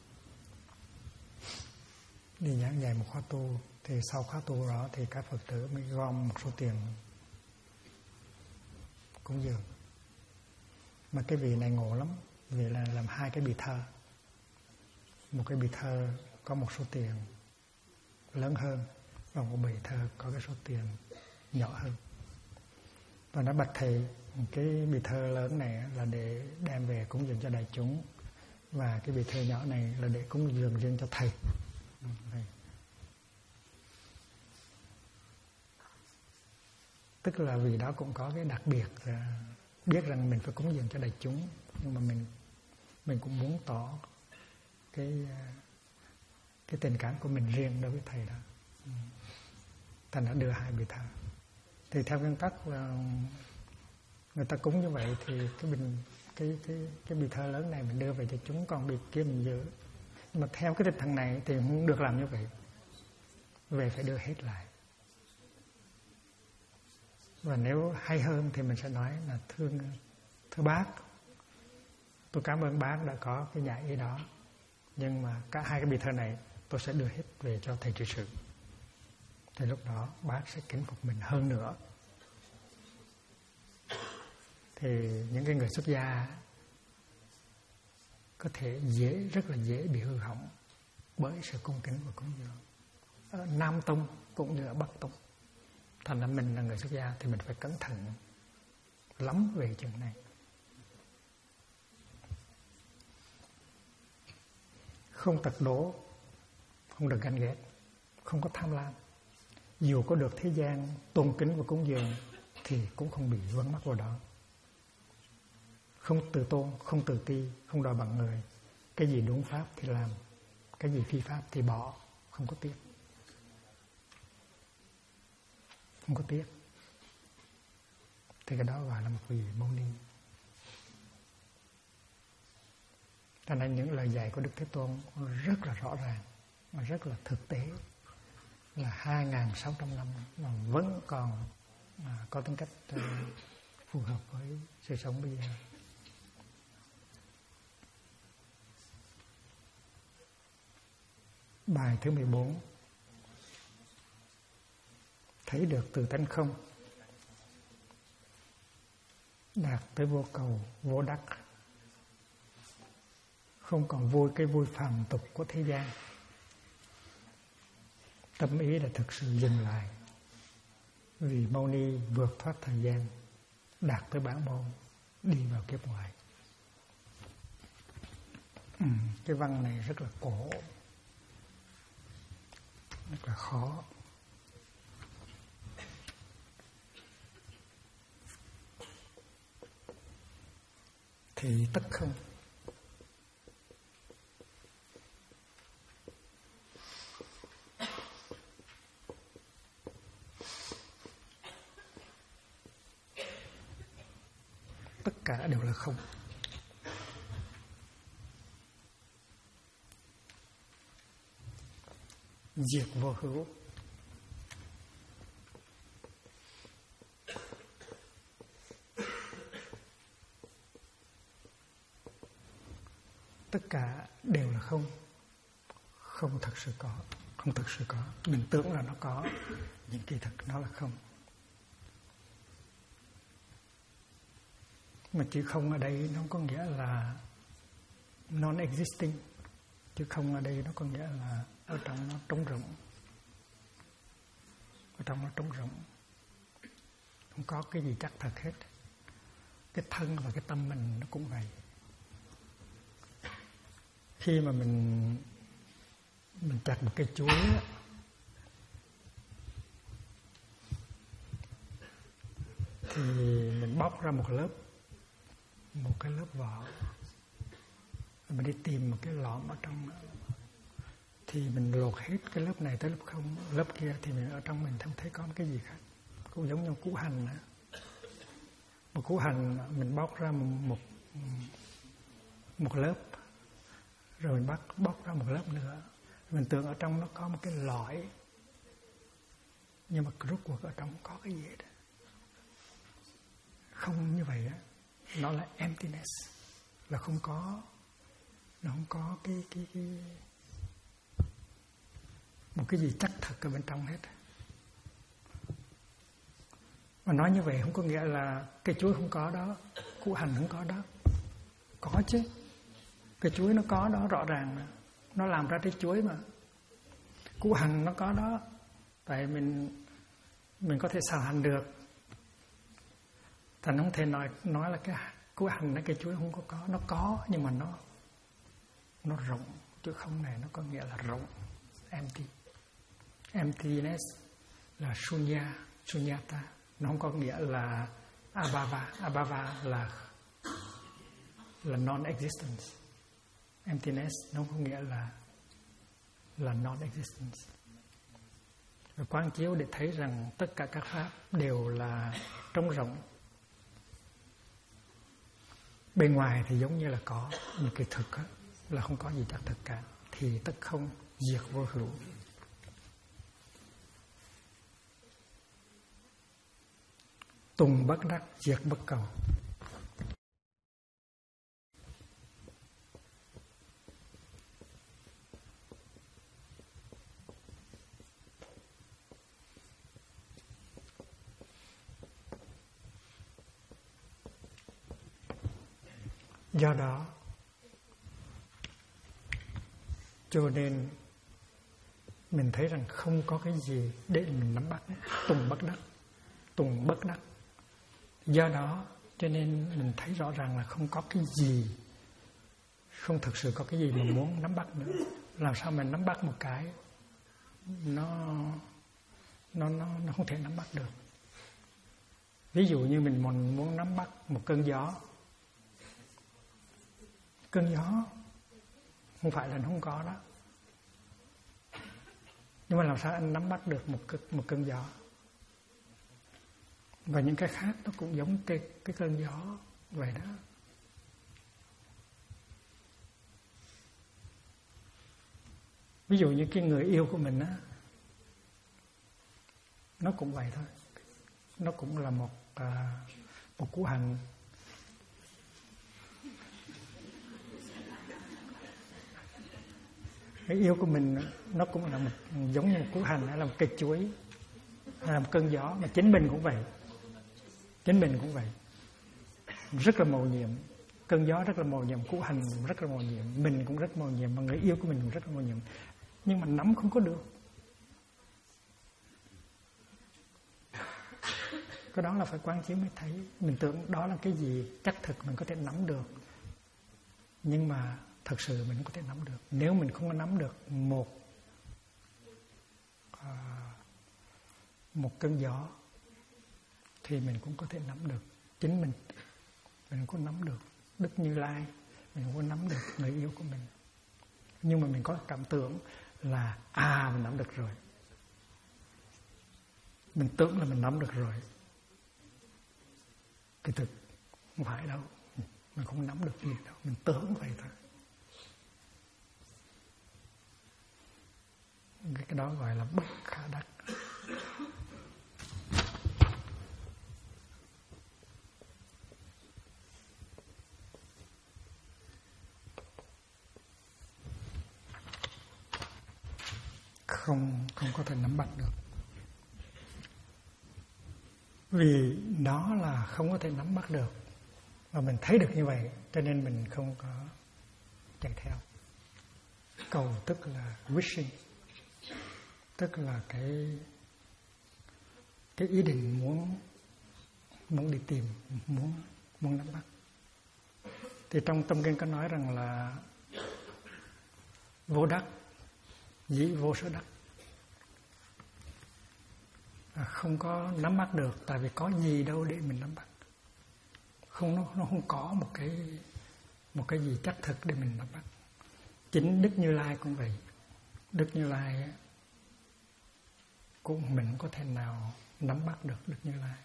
Speaker 1: đi giảng dạy một khóa tu. Thì sau khóa tu đó thì các Phật tử mới gom một số tiền cúng dường. Mà cái vị này ngộ lắm, vì là làm 2 cái bì thơ. Một cái bì thơ có một số tiền lớn hơn, và một bì thơ có cái số tiền nhỏ hơn. Và nó bạch thầy, cái bì thơ lớn này là để đem về cúng dường cho đại chúng, và cái bì thơ nhỏ này là để cúng dường riêng cho thầy. Tức là vì đó cũng có cái đặc biệt là biết rằng mình phải cúng dường cho đại chúng, nhưng mà mình cũng muốn tỏ cái tình cảm của mình riêng đối với thầy đó. Thành đã đưa 2 bì thơ. Thì theo nguyên tắc là người ta cúng như vậy thì cái bì thơ lớn này mình đưa về cho chúng, còn bì kia mình giữ. Nhưng mà theo cái tinh thần này thì không được làm như vậy, về phải đưa hết lại. Và nếu hay hơn thì mình sẽ nói là thưa bác, tôi cảm ơn bác đã có cái nhã ý đó, nhưng mà cả 2 cái bì thơ này tôi sẽ đưa hết về cho thầy trị sự. Thì lúc đó bác sẽ kính phục mình hơn nữa. Thì những cái người xuất gia có thể rất là dễ bị hư hỏng bởi sự cung kính và cúng dường. Ở Nam Tông cũng như ở Bắc Tông. Thành ra mình là người xuất gia thì mình phải cẩn thận lắm về chuyện này. Không tật đố, không được ganh ghét, không có tham lam. Dù có được thế gian tôn kính và cúng dường thì cũng không bị vướng mắc vào đó. Không tự tôn, không tự ti, không đòi bằng người. Cái gì đúng pháp thì làm, cái gì phi pháp thì bỏ, không có tiếc. Không có tiếc. Thì cái đó gọi là một vị mâu ni. Cho nên những lời dạy của Đức Thế Tôn rất là rõ ràng và rất là thực tế, là 2.600 năm mà vẫn còn có tính cách phù hợp với sự sống bây giờ. Bài thứ 14. Thấy được từ tánh không, đạt tới vô cầu, vô đắc, không còn vui cái vui phàm tục của thế gian. Tâm ý là thực sự dừng lại, vì Mâu Ni vượt thoát thời gian, đạt tới bản môn, đi vào kiếp ngoài. Cái văn này rất là cổ, rất là khó. Thì tất không. Tất cả đều là không. Diệt vô hữu. Tất cả đều là không. Không thật sự có. Không thật sự có. Mình tưởng là nó có, nhưng kỳ thực nó là không. Mà chữ không ở đây nó có nghĩa là non-existing. Chữ không ở đây nó có nghĩa là ở trong nó trống rỗng. Ở trong nó trống rỗng. Không có cái gì chắc thật hết. Cái thân và cái tâm mình nó cũng vậy. Khi mà mình chặt một cây chuối á, thì mình bóc ra một cái lớp vỏ, mình đi tìm một cái lõm ở trong đó. Thì mình lột hết cái lớp này tới lớp không, lớp kia thì mình ở trong mình không thấy có một cái gì khác. Cũng giống như củ hành đó. Một củ hành mình bóc ra một lớp, rồi mình bóc ra một lớp nữa, mình tưởng ở trong nó có một cái lõi, nhưng mà rốt cuộc ở trong có cái gì đó. Không như vậy á, nó là emptiness, là không có, nó không có cái một cái gì chắc thật ở bên trong hết. Mà nói như vậy không có nghĩa là cây chuối không có đó, củ hành không có đó. Có chứ. Cái chuối nó có đó, rõ ràng mà. Nó làm ra trái chuối mà. Củ hành nó có đó. Tại mình có thể xào hành được. Thành không thể nói là cái củ hành cái chuối không có. Nó có nhưng mà nó rộng. Chứ không này nó có nghĩa là rộng. Empty. Emptiness là shunya, shunyata. Nó không có nghĩa là abhava. Abhava là non-existence. Emptiness nó không có nghĩa là non-existence. Và quán chiếu để thấy rằng tất cả các pháp đều là trống rỗng. Bên ngoài thì giống như là có, nhưng cái thực là không có gì chắc thực cả. Thì tất không, diệt vô hữu. Tùng bất đắc, diệt bất cầu. Do đó cho nên mình thấy rằng không có cái gì để mình nắm bắt. Tùng bất đắc, tùng bất đắc. Do đó cho nên mình thấy rõ ràng là không có cái gì, không thực sự có cái gì mà muốn nắm bắt nữa. Làm sao mình nắm bắt một cái nó không thể nắm bắt được. Ví dụ như mình muốn nắm bắt một cơn gió. Cơn gió không phải là nó không có đó. Nhưng mà làm sao anh nắm bắt được một cơn gió? Và những cái khác nó cũng giống cái cơn gió vậy đó. Ví dụ như cái người yêu của mình á, nó cũng vậy thôi. Nó cũng là một củ hành. Cái yêu của mình nó cũng là giống như một củ hành, hay là một cây chuối, hay là một cơn gió. Mà chính mình cũng vậy. Chính mình cũng vậy. Rất là mầu nhiệm. Cơn gió rất là mầu nhiệm, củ hành rất là mầu nhiệm, mình cũng rất mầu nhiệm, mà người yêu của mình cũng rất là mầu nhiệm. Nhưng mà nắm không có được. Cái đó là phải quán chiếu mới thấy. Mình tưởng đó là cái gì chắc thực mình có thể nắm được. Nhưng mà thật sự mình không có thể nắm được. Nếu mình không có nắm được một cơn gió thì mình cũng có thể nắm được chính mình. Mình không có nắm được Đức Như Lai, mình không có nắm được người yêu của mình. Nhưng mà mình có cảm tưởng là mình nắm được rồi. Mình tưởng là mình nắm được rồi. Cái thực không phải đâu. Mình không nắm được gì đâu. Mình tưởng vậy thôi. Cái đó gọi là bất khả đắc. Không có thể nắm bắt được. Vì nó là không có thể nắm bắt được. Và mình thấy được như vậy, cho nên mình không có chạy theo. Cầu tức là wishing, tức là cái ý định muốn đi tìm, muốn nắm bắt. Thì trong tâm kinh có nói rằng là vô đắc dĩ vô sở đắc. Không có nắm bắt được, tại vì có gì đâu để mình nắm bắt. Nó không có một cái gì chắc thực để mình nắm bắt. Chính Đức Như Lai cũng vậy. Đức Như Lai cũng mình không có thể nào nắm bắt được Đức Như Lai.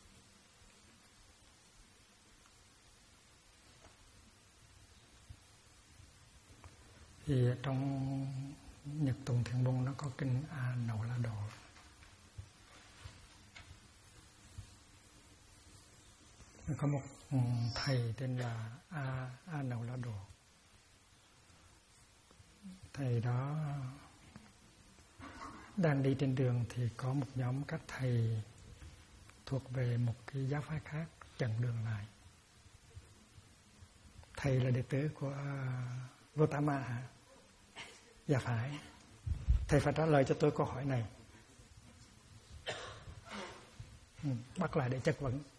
Speaker 1: Thì trong Nhật Tùng Thiền Môn nó có kinh A Nậu La Đồ. Có một thầy tên là A Nậu La Đồ. Thầy đó đang đi trên đường thì có một nhóm các thầy thuộc về một cái giáo phái khác chặn đường lại. thầy là đệ tử của Gautama hả? Dạ phải. Thầy phải trả lời cho tôi câu hỏi này. Bắt lại để chất vấn.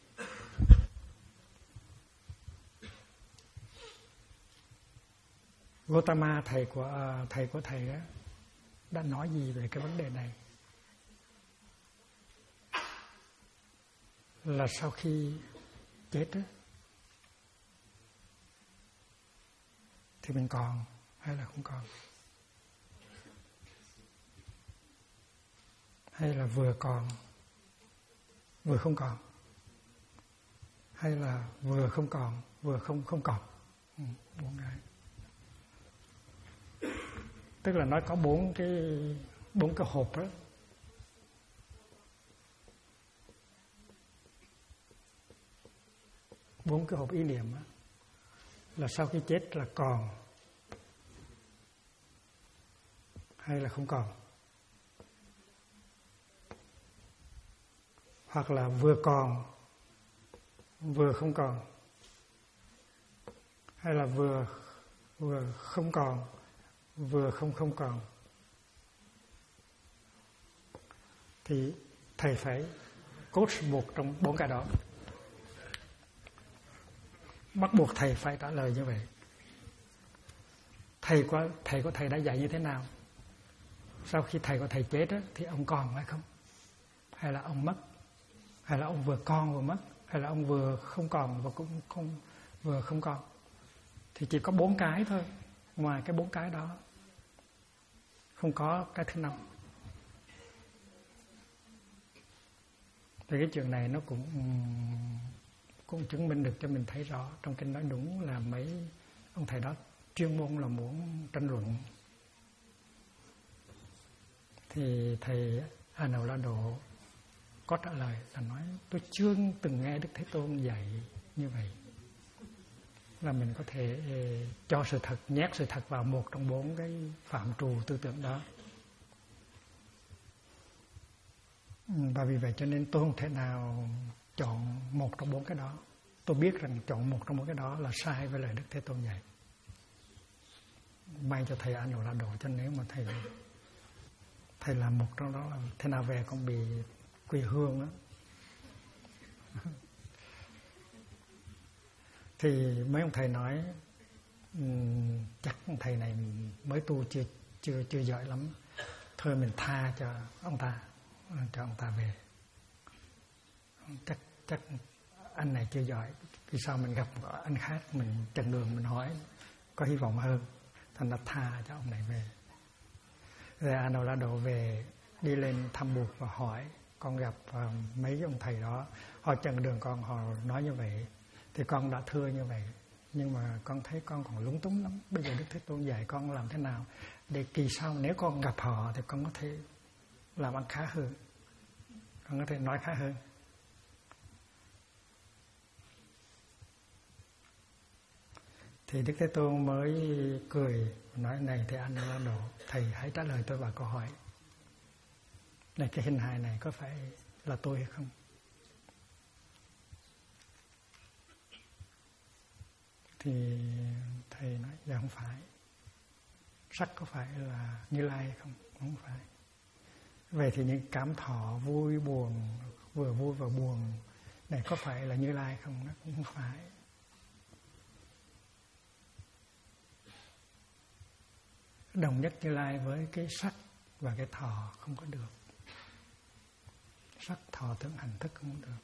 Speaker 1: Gautama thầy của thầy đó, đã nói gì về cái vấn đề này? Là sau khi chết đó, thì mình còn hay là không còn? Hay là vừa còn vừa không còn? Hay là vừa không còn vừa không còn? Bốn cái. Tức là nói có bốn cái hộp đó. Bốn cái hộp ý niệm đó. Là sau khi chết là còn hay là không còn? Hoặc là vừa còn vừa không còn? Hay là vừa không còn vừa không còn? Thì thầy phải cốt một trong bốn cái đó. Bắt buộc thầy phải trả lời như vậy. Thầy của thầy đã dạy như thế nào? Sau khi thầy của thầy chết đó, thì ông còn hay không? Hay là ông mất? Hay là ông vừa con vừa mất? Hay là ông vừa không còn và cũng không vừa không còn? Thì chỉ có bốn cái thôi. Ngoài cái bốn cái đó không có cái thứ năm. Thì cái chuyện này nó cũng chứng minh được cho mình thấy rõ. Trong kinh nói đúng là mấy ông thầy đó chuyên môn là muốn tranh luận. Thì thầy A Nan La Độ có trả lời là nói tôi chưa từng nghe Đức Thế Tôn dạy như vậy. Là mình có thể cho sự thật, nhét sự thật vào một trong bốn cái phạm trù tư tưởng đó. Và vì vậy cho nên tôi không thể nào chọn một trong bốn cái đó. Tôi biết rằng chọn một trong bốn cái đó là sai với lời Đức Thế Tôn dạy. May cho thầy A Nan La Độ, cho nếu mà thầy làm một trong đó, thế nào về còn bị quỳ hương đó. Thì mấy ông thầy nói chắc ông thầy này mới tu chưa giỏi lắm, thôi mình tha cho ông ta về. Chắc anh này chưa giỏi, vì sao mình gặp anh khác mình chặn đường mình hỏi có hy vọng hơn, thành ra tha cho ông này về. Rồi A Nan La Độ về đi lên thăm Bụt và hỏi, con gặp mấy ông thầy đó, họ chặn đường con, họ nói như vậy, thì con đã thưa như vậy, nhưng mà con thấy con còn lúng túng lắm. Bây giờ Đức Thế Tôn dạy con làm thế nào để kỳ sau nếu con gặp họ thì con có thể làm ăn khá hơn, con có thể nói khá hơn. Thì Đức Thế Tôn mới cười nói, này thầy A Nan La Độ, thầy hãy trả lời tôi vào câu hỏi này, cái hình hài này có phải là tôi hay không? Thì thầy nói dạ không phải. Sắc có phải là Như Lai hay không? Không phải. Vậy thì những cảm thọ vui buồn, vừa vui và buồn này có phải là Như Lai không? Nó cũng không phải. Đồng nhất Như Lai với cái sắc và cái thọ không có được. Sắc thọ tưởng hành thức không được.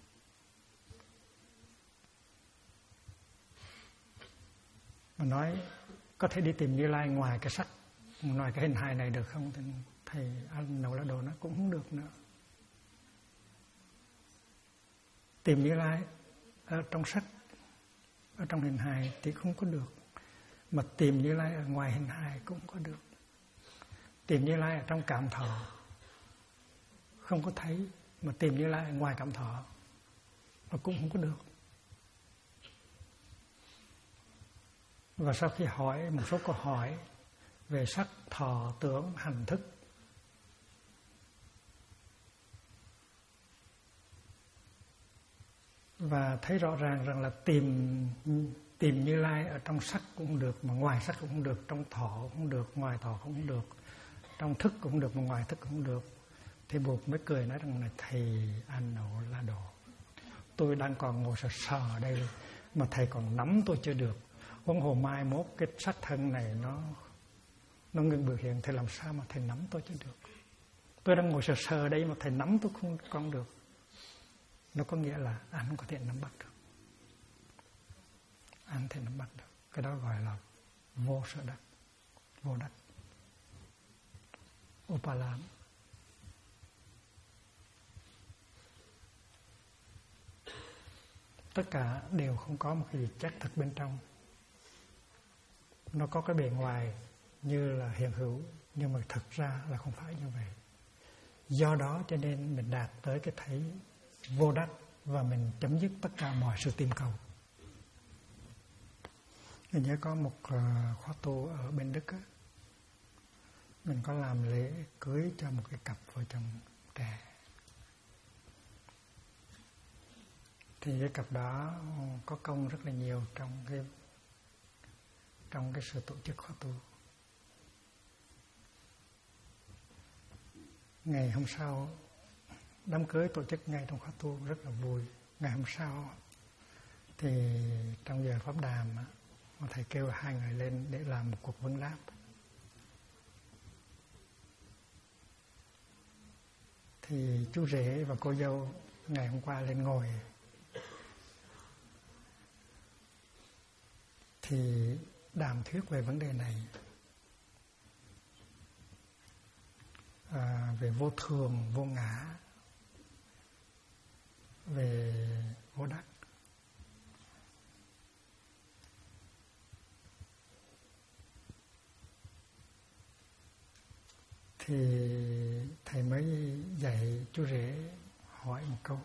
Speaker 1: Mà nói có thể đi tìm Như Lai ngoài cái sắc, ngoài cái hình hài này được không? Thì thầy A Nan La Độ nó cũng không được nữa. Tìm Như Lai ở trong sắc, ở trong hình hài thì không có được. Mà tìm Như Lai ở ngoài hình hài cũng có được. Tìm Như Lai ở trong cảm thọ không có thấy, mà tìm Như Lai ở ngoài cảm thọ nó cũng không có được. Và sau khi hỏi một số câu hỏi về sắc, thọ, tưởng, hành, thức, và thấy rõ ràng rằng là tìm Tìm Như Lai ở trong sắc cũng không được, mà ngoài sắc cũng không được, trong thọ cũng không được, ngoài thọ cũng không được, trong thức cũng không được, mà ngoài thức cũng không được. Thì Bụt mới cười nói rằng là thầy An Nổ La Đồ, tôi đang còn ngồi sờ ở đây mà thầy còn nắm tôi chưa được. Huống hồ mai mốt cái sắc thân này nó ngừng biểu hiện, thầy làm sao mà thầy nắm tôi chưa được. Tôi đang ngồi sờ ở đây mà thầy nắm tôi không con được. Nó có nghĩa là anh không có thể nắm bắt được. Anh thể nắm bắt được. Cái đó gọi là vô sở đắc, vô đắc, upalam. Tất cả đều không có một cái gì chắc thật bên trong. Nó có cái bề ngoài như là hiện hữu, nhưng mà thực ra là không phải như vậy. Do đó cho nên mình đạt tới cái thấy vô đắc và mình chấm dứt tất cả mọi sự tìm cầu. Mình nhớ có một khóa tu ở bên Đức á, mình có làm lễ cưới cho một cái cặp vợ chồng trẻ. Thì cái cặp đó có công rất là nhiều trong cái sự tổ chức khóa tu. Ngày hôm sau, đám cưới tổ chức ngay trong khóa tu rất là vui. Ngày hôm sau thì trong giờ pháp đàm, thầy kêu hai người lên để làm một cuộc vấn đáp. Thì chú rể và cô dâu ngày hôm qua lên ngồi. Thì đàm thuyết về vấn đề này, về vô thường, vô ngã, về vô đắc. Thì thầy mới dạy chú rể hỏi một câu.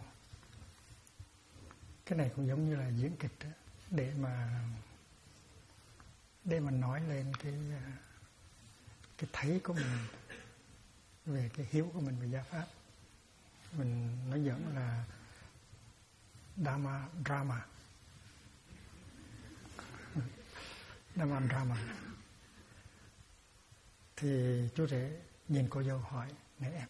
Speaker 1: Cái này cũng giống như là diễn kịch đó, để mà nói lên cái thấy của mình về cái hiếu của mình về gia pháp. Mình nói dẫn là Dhamma drama. Dhamma drama. Thì chú rể nhìn cô dâu hỏi: này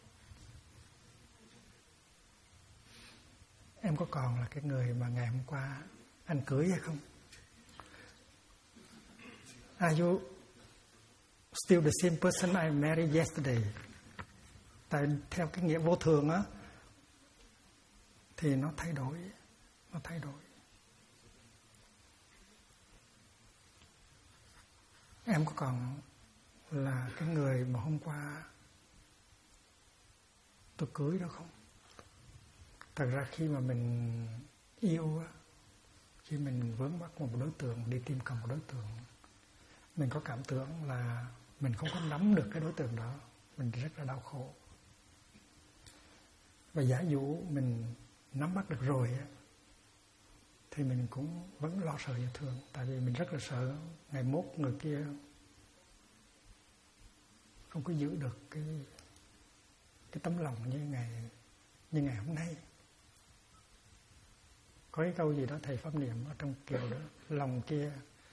Speaker 1: em có còn là cái người mà ngày hôm qua anh cưới hay không? Are you still the same person I married yesterday? Tại theo cái nghĩa vô thường á, thì nó thay đổi. Em có còn là cái người mà hôm qua tôi cưới đó không? Thật ra khi mà mình yêu á, khi mình vướng mắc một đối tượng, đi tìm cầu một đối tượng, mình có cảm tưởng là mình không có nắm được cái đối tượng đó, mình rất là đau khổ. Và giả dụ mình nắm bắt được rồi á, thì mình cũng vẫn lo sợ như thường. Tại vì mình rất là sợ ngày mốt người kia không có giữ được cái tấm lòng như ngày hôm nay. Có cái câu gì đó thầy Pháp Niệm ở trong kiều đó, lòng kia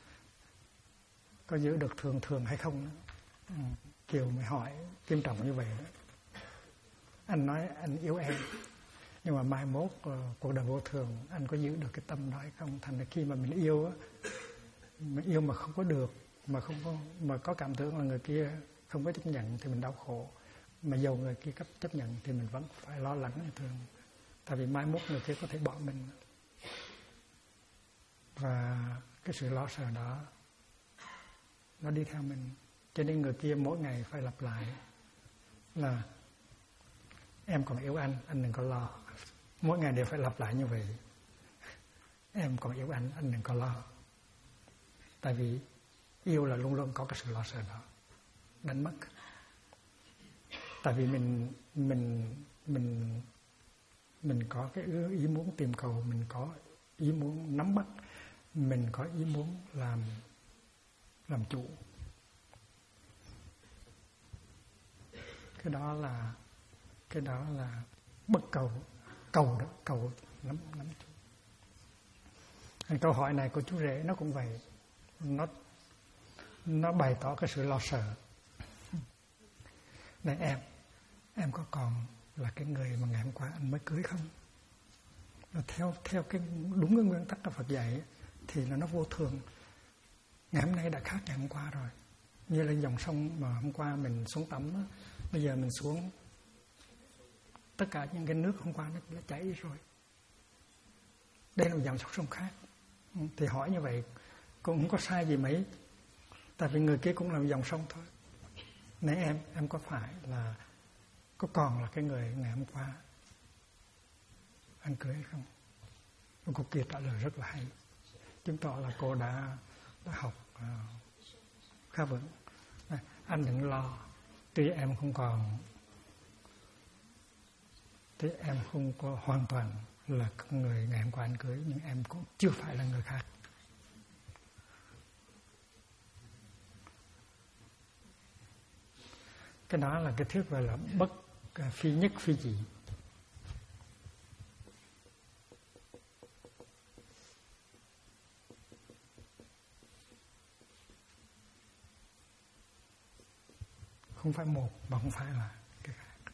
Speaker 1: có giữ được thường hay không đó. Kiều mới hỏi nghiêm trọng như vậy đó. Anh nói anh yêu em, nhưng mà mai mốt cuộc đời vô thường, anh có giữ được cái tâm đó hay không? Thành ra khi mà mình yêu á, mình yêu mà không có được, mà có cảm tưởng là người kia không có chấp nhận thì mình đau khổ. Mà dầu người kia chấp nhận thì mình vẫn phải lo lắng như thường. Tại vì mai mốt người kia có thể bỏ mình. Và cái sự lo sợ đó nó đi theo mình. Cho nên người kia mỗi ngày phải lặp lại là em còn yêu anh đừng có lo. Mỗi ngày đều phải lặp lại như vậy. Em còn yêu anh đừng có lo. Tại vì yêu là luôn luôn có cái sự lo sợ đó, đánh mất. Tại vì mình có cái ý muốn tìm cầu, mình có ý muốn nắm bắt, mình có ý muốn làm chủ. Cái đó là bất cầu, cầu đó, cầu nắm chủ. Câu hỏi này của chú rể nó cũng vậy, nó bày tỏ cái sự lo sợ. Này em có còn là cái người mà ngày hôm qua anh mới cưới không? Theo cái đúng cái nguyên tắc của Phật dạy thì là nó vô thường. Ngày hôm nay đã khác ngày hôm qua rồi. Như là dòng sông mà hôm qua mình xuống tắm đó, bây giờ mình xuống, tất cả những cái nước hôm qua nó đã chảy rồi. Đây là một dòng sông khác. Thì hỏi như vậy cũng không có sai gì mấy, tại vì người kia cũng là một dòng sông thôi. Này em có phải là có còn là cái người ngày hôm qua anh cưới hay không? Cô kia trả lời rất là hay, chứng tỏ là cô đã học khá vững. Anh đừng lo, tuy em không có hoàn toàn là người ngày hôm qua anh cưới, nhưng em cũng chưa phải là người khác. Cái đó là cái thuyết gọi là bất phi nhất phi dị. Không phải một mà không phải là cái khác.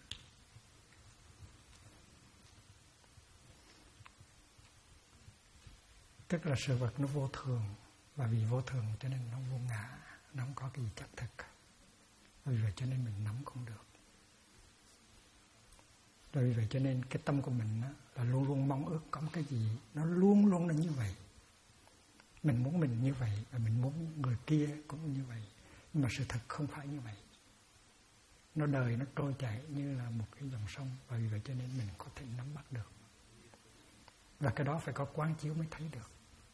Speaker 1: Tức là sự vật nó vô thường, và vì vô thường cho nên nó vô ngã, nó không có cái gì chắc thực. Vì vậy cho nên mình nắm không được. Rồi vì vậy cho nên cái tâm của mình là luôn luôn mong ước có một cái gì nó luôn luôn là như vậy. Mình muốn mình như vậy, và mình muốn người kia cũng như vậy. Nhưng mà sự thật không phải như vậy. Nó đời nó trôi chảy như là một cái dòng sông, và vì vậy cho nên mình có thể nắm bắt được. Và cái đó phải có quán chiếu mới thấy được.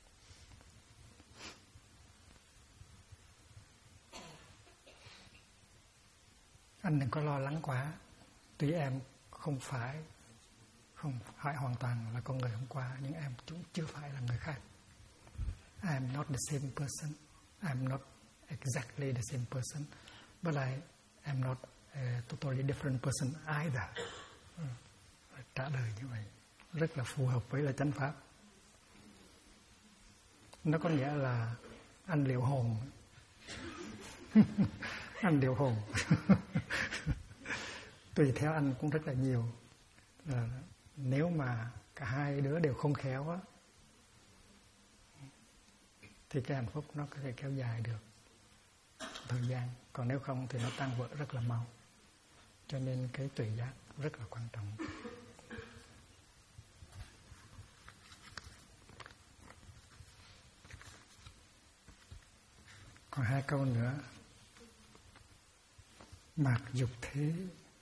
Speaker 1: Anh đừng có lo lắng quá. Tuy em không phải hoàn toàn là con người hôm qua, nhưng em cũng chưa phải là người khác. I am not the same person. I am not exactly the same person, but I am not a totally different person either. Trả lời như vậy rất là phù hợp với là chánh pháp. Nó có nghĩa là anh liệu hồn. Anh liệu hồn. Tùy theo anh cũng rất là nhiều. Nếu mà cả hai đứa đều không khéo á, thì cái hạnh phúc nó có thể kéo dài được thời gian. Còn nếu không thì nó tan vỡ rất là mau. Cho nên cái tùy giác rất là quan trọng. Còn 2 câu nữa. Mạt dục thế.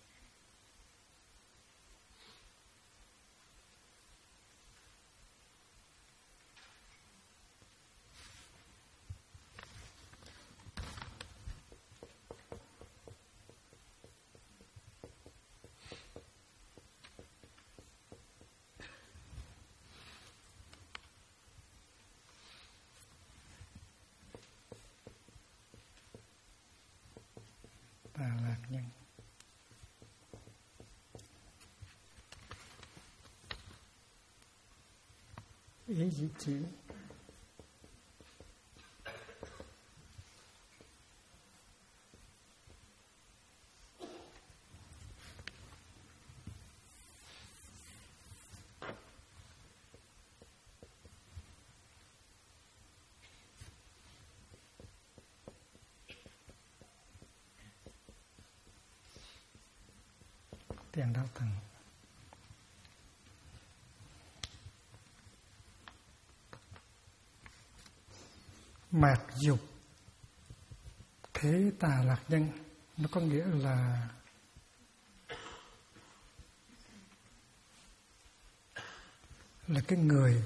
Speaker 1: Tà lạc nhân. Ý gì chỉ tiền đạo thần. Mạt dục thế tà lạc nhân, nó có nghĩa là cái người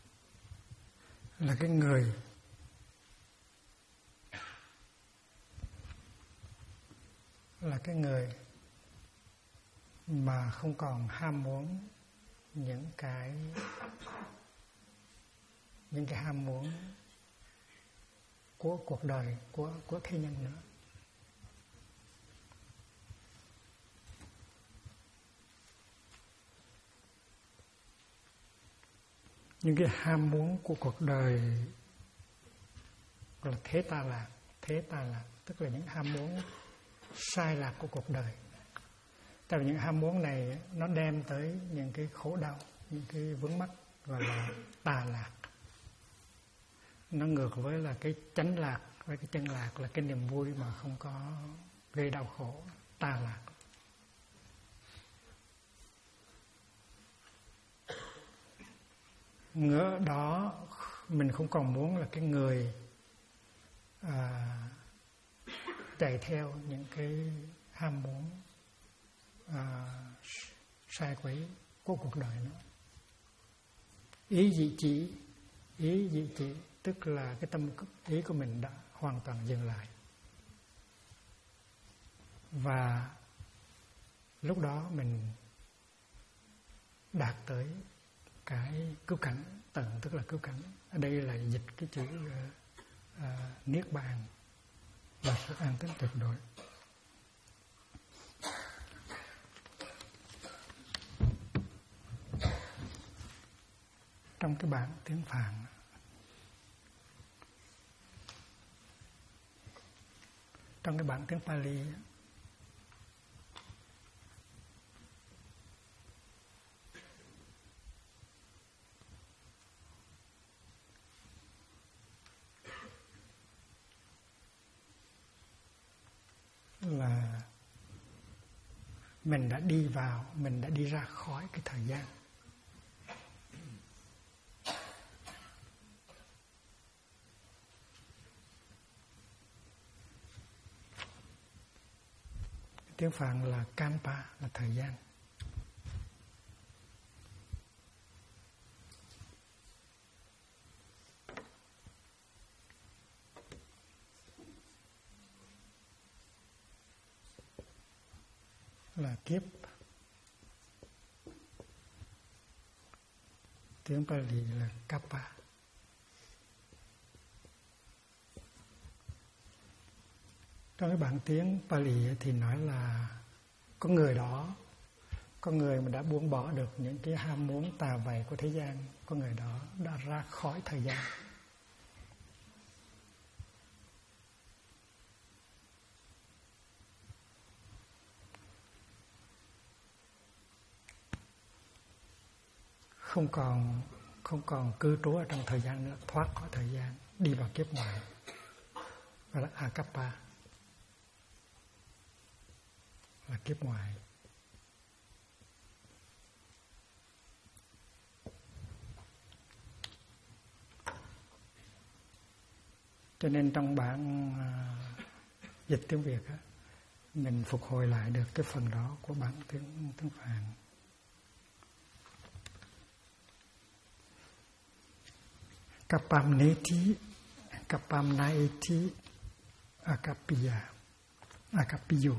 Speaker 1: mà không còn ham muốn những cái ham muốn của cuộc đời, của thế nhân nữa. những cái ham muốn của cuộc đời gọi là thế ta lạc, tức là những ham muốn sai lạc của cuộc đời. Tại vì những ham muốn này nó đem tới những cái khổ đau, những cái vướng mắc gọi là tà lạc. Nó ngược với là cái chánh lạc, với cái chân lạc là cái niềm vui mà không có gây đau khổ, tà lạc. Ngỡ đó mình không còn muốn là cái người chạy theo những cái ham muốn sai quấy của cuộc đời nữa. Ý dị chỉ tức là cái tâm ý của mình đã hoàn toàn dừng lại. Và lúc đó mình đạt tới cái cứu cánh tận, tức là cứu cánh. Ở đây là dịch cái chữ niết bàn và sự an tĩnh tuyệt đối. Trong cái bản tiếng Phạn, trong cái bản tiếng Pali là mình đã đi ra khỏi cái thời gian. Tiếng Phạn là Kampa, là thời gian. Là kiếp. Tiếng Pali là Kappa. Trong cái bản tiếng Pali thì nói là có người mà đã buông bỏ được những cái ham muốn tà vầy của thế gian, có người đó đã ra khỏi thời gian. Không còn cư trú ở trong thời gian nữa, thoát khỏi thời gian, đi vào kiếp ngoài, gọi là Akappa, là kiếp ngoài. Cho nên trong bản dịch tiếng Việt á, mình phục hồi lại được cái phần đó của bản tiếng Phạn. Kapam naeti akapiyo.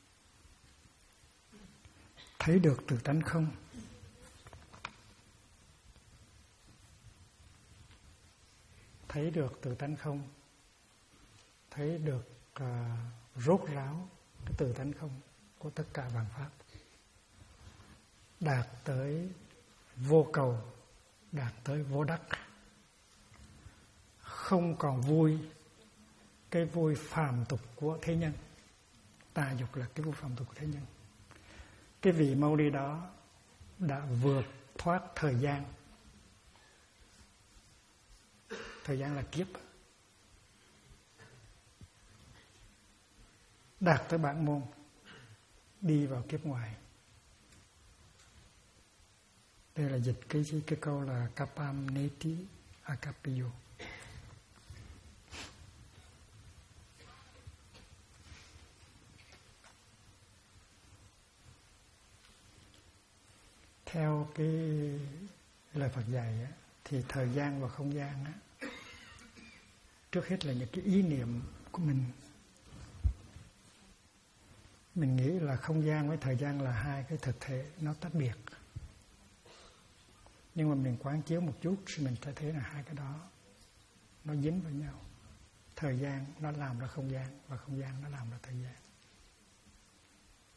Speaker 1: Thấy được từ tánh không. Thấy được từ tánh không. Thấy được rốt ráo cái từ tánh không của tất cả vạn pháp. Đạt tới vô cầu, đạt tới vô đắc. Không còn vui cái vui phàm tục của thế nhân. Tà dục là cái vui phàm tục của thế nhân. Cái vị Mâu Ni đó đã vượt thoát thời gian. Thời gian là kiếp. Đạt tới bản môn, đi vào kiếp ngoài. Đây là dịch cái câu là Kapam neti akapiyo. Theo cái lời Phật dạy á, thì thời gian và không gian á, trước hết là những cái ý niệm của mình. Mình nghĩ là không gian với thời gian là hai cái thực thể nó tách biệt. Nhưng mà mình quán chiếu một chút thì mình sẽ thấy là hai cái đó nó dính với nhau. Thời gian nó làm ra không gian và không gian nó làm ra thời gian.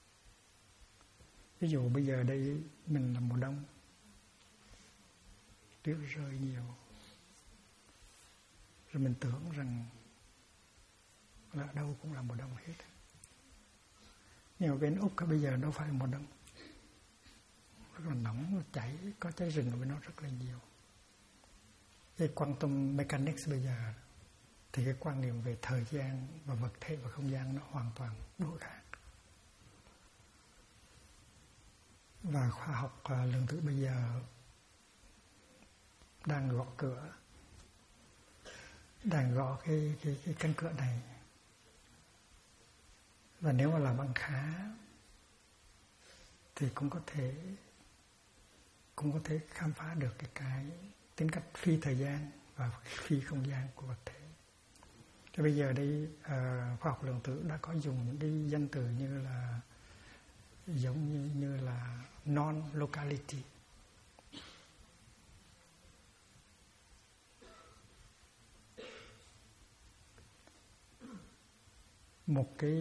Speaker 1: Ví dụ bây giờ đây mình là mùa đông, tuyết rơi nhiều. Rồi mình tưởng rằng là ở đâu cũng là mùa đông hết. Nhưng mà bên Úc bây giờ đâu phải mùa đông. Rất là nóng, nó cháy, có cháy rừng ở bên đó rất là nhiều. Cái quantum mechanics bây giờ thì cái quan niệm về thời gian và vật thể và không gian nó hoàn toàn đối khác. Và khoa học lượng tử bây giờ đang gõ cửa, đang gõ cái cánh cửa này. Và nếu mà làm ăn khá thì cũng có thể khám phá được cái tính cách phi thời gian và phi không gian của vật thể. Thì bây giờ đây khoa học lượng tử đã có dùng những cái danh từ như là giống như là non-locality. Một cái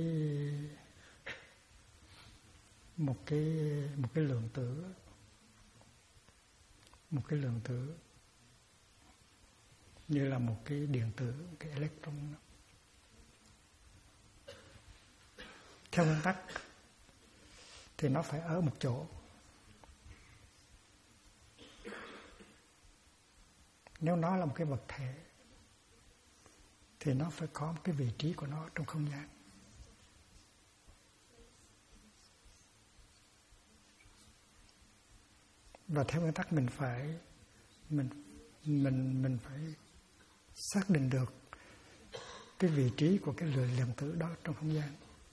Speaker 1: lượng tử như là một cái điện tử, cái electron. Theo nguyên tắc thì nó phải ở một chỗ. Nếu nó là một cái vật thể thì nó phải có một cái vị trí của nó trong không gian. Và theo nguyên tắc mình phải xác định được cái vị trí của cái lượng tử đó trong không gian.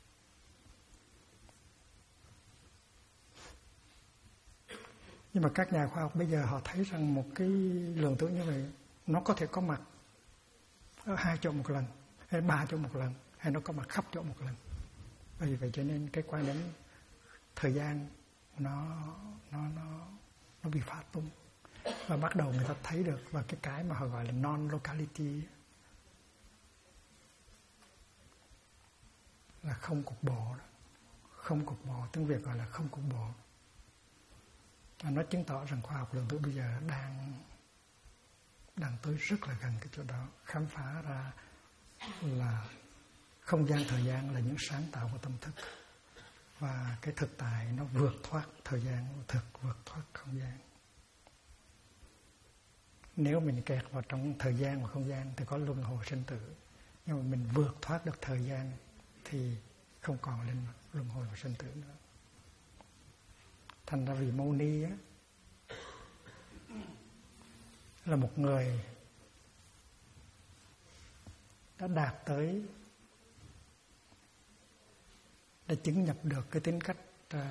Speaker 1: Nhưng mà các nhà khoa học bây giờ họ thấy rằng một cái lượng tử như vậy nó có thể có mặt ở 2 chỗ một lần, hay 3 chỗ một lần, hay nó có mặt khắp chỗ một lần. Vì vậy cho nên cái quan điểm thời gian nó bị phá tung. Và bắt đầu người ta thấy được và cái mà họ gọi là non-locality là không cục bộ đó. Không cục bộ, tiếng Việt gọi là không cục bộ. Và nó chứng tỏ rằng khoa học lượng tử bây giờ đang tới rất là gần cái chỗ đó, khám phá ra là không gian thời gian là những sáng tạo của tâm thức, và cái thực tại nó vượt thoát thời gian, vượt thoát không gian. Nếu mình kẹt vào trong thời gian và không gian thì có luân hồi sinh tử, nhưng mà mình vượt thoát được thời gian thì không còn lên luân hồi và sinh tử nữa. Thành ra vì Mâu Ni á, là một người đã đạt tới, đã chứng nhập được cái tính cách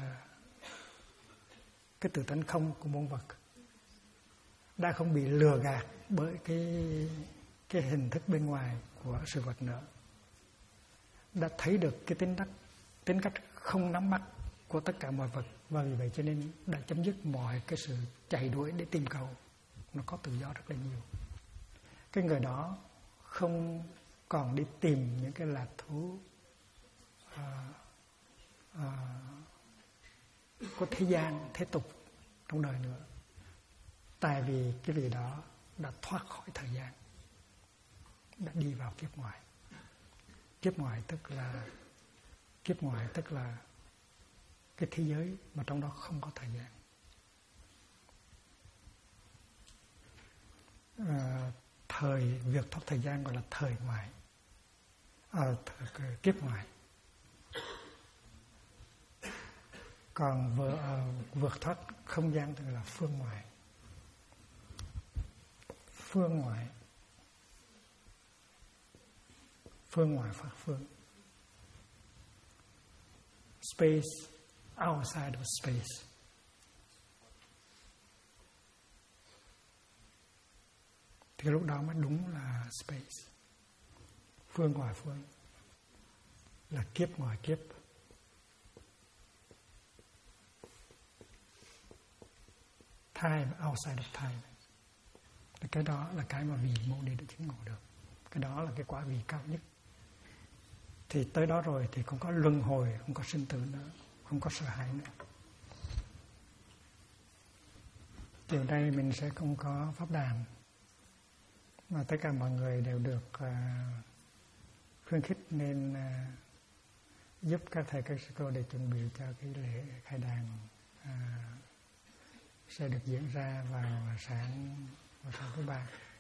Speaker 1: cái tự tánh không của muôn vật, đã không bị lừa gạt bởi cái hình thức bên ngoài của sự vật nữa, đã thấy được cái tính cách không nắm bắt của tất cả mọi vật, và vì vậy cho nên đã chấm dứt mọi cái sự chạy đuổi để tìm cầu, nó có tự do rất là nhiều. Cái người đó không còn đi tìm những cái lạc thú của thế gian, thế tục trong đời nữa, tại vì cái vị đó đã thoát khỏi thời gian, đã đi vào kiếp ngoài. Kiếp ngoài tức là cái thế giới mà trong đó không có thời gian. Việc thoát thời gian gọi là thời ngoại, kiếp ngoại. Còn vượt thoát không gian thì là phương ngoại. Phương ngoại pháp phương. Space outside of space. Thì lúc đó mới đúng là space. Phương ngoài phương là kiếp ngoài kiếp. Time outside of time. Thì cái đó là cái mà vị Mâu Ni đã chứng ngộ được. Cái đó là cái quả vị cao nhất. Thì tới đó rồi thì không có luân hồi, không có sinh tử nữa, không có sợ hãi nữa. Chiều nay mình sẽ không có pháp đàn, mà tất cả mọi người đều được khuyến khích nên giúp các thầy các sư cô để chuẩn bị cho cái lễ khai đàn sẽ được diễn ra vào sáng thứ Ba.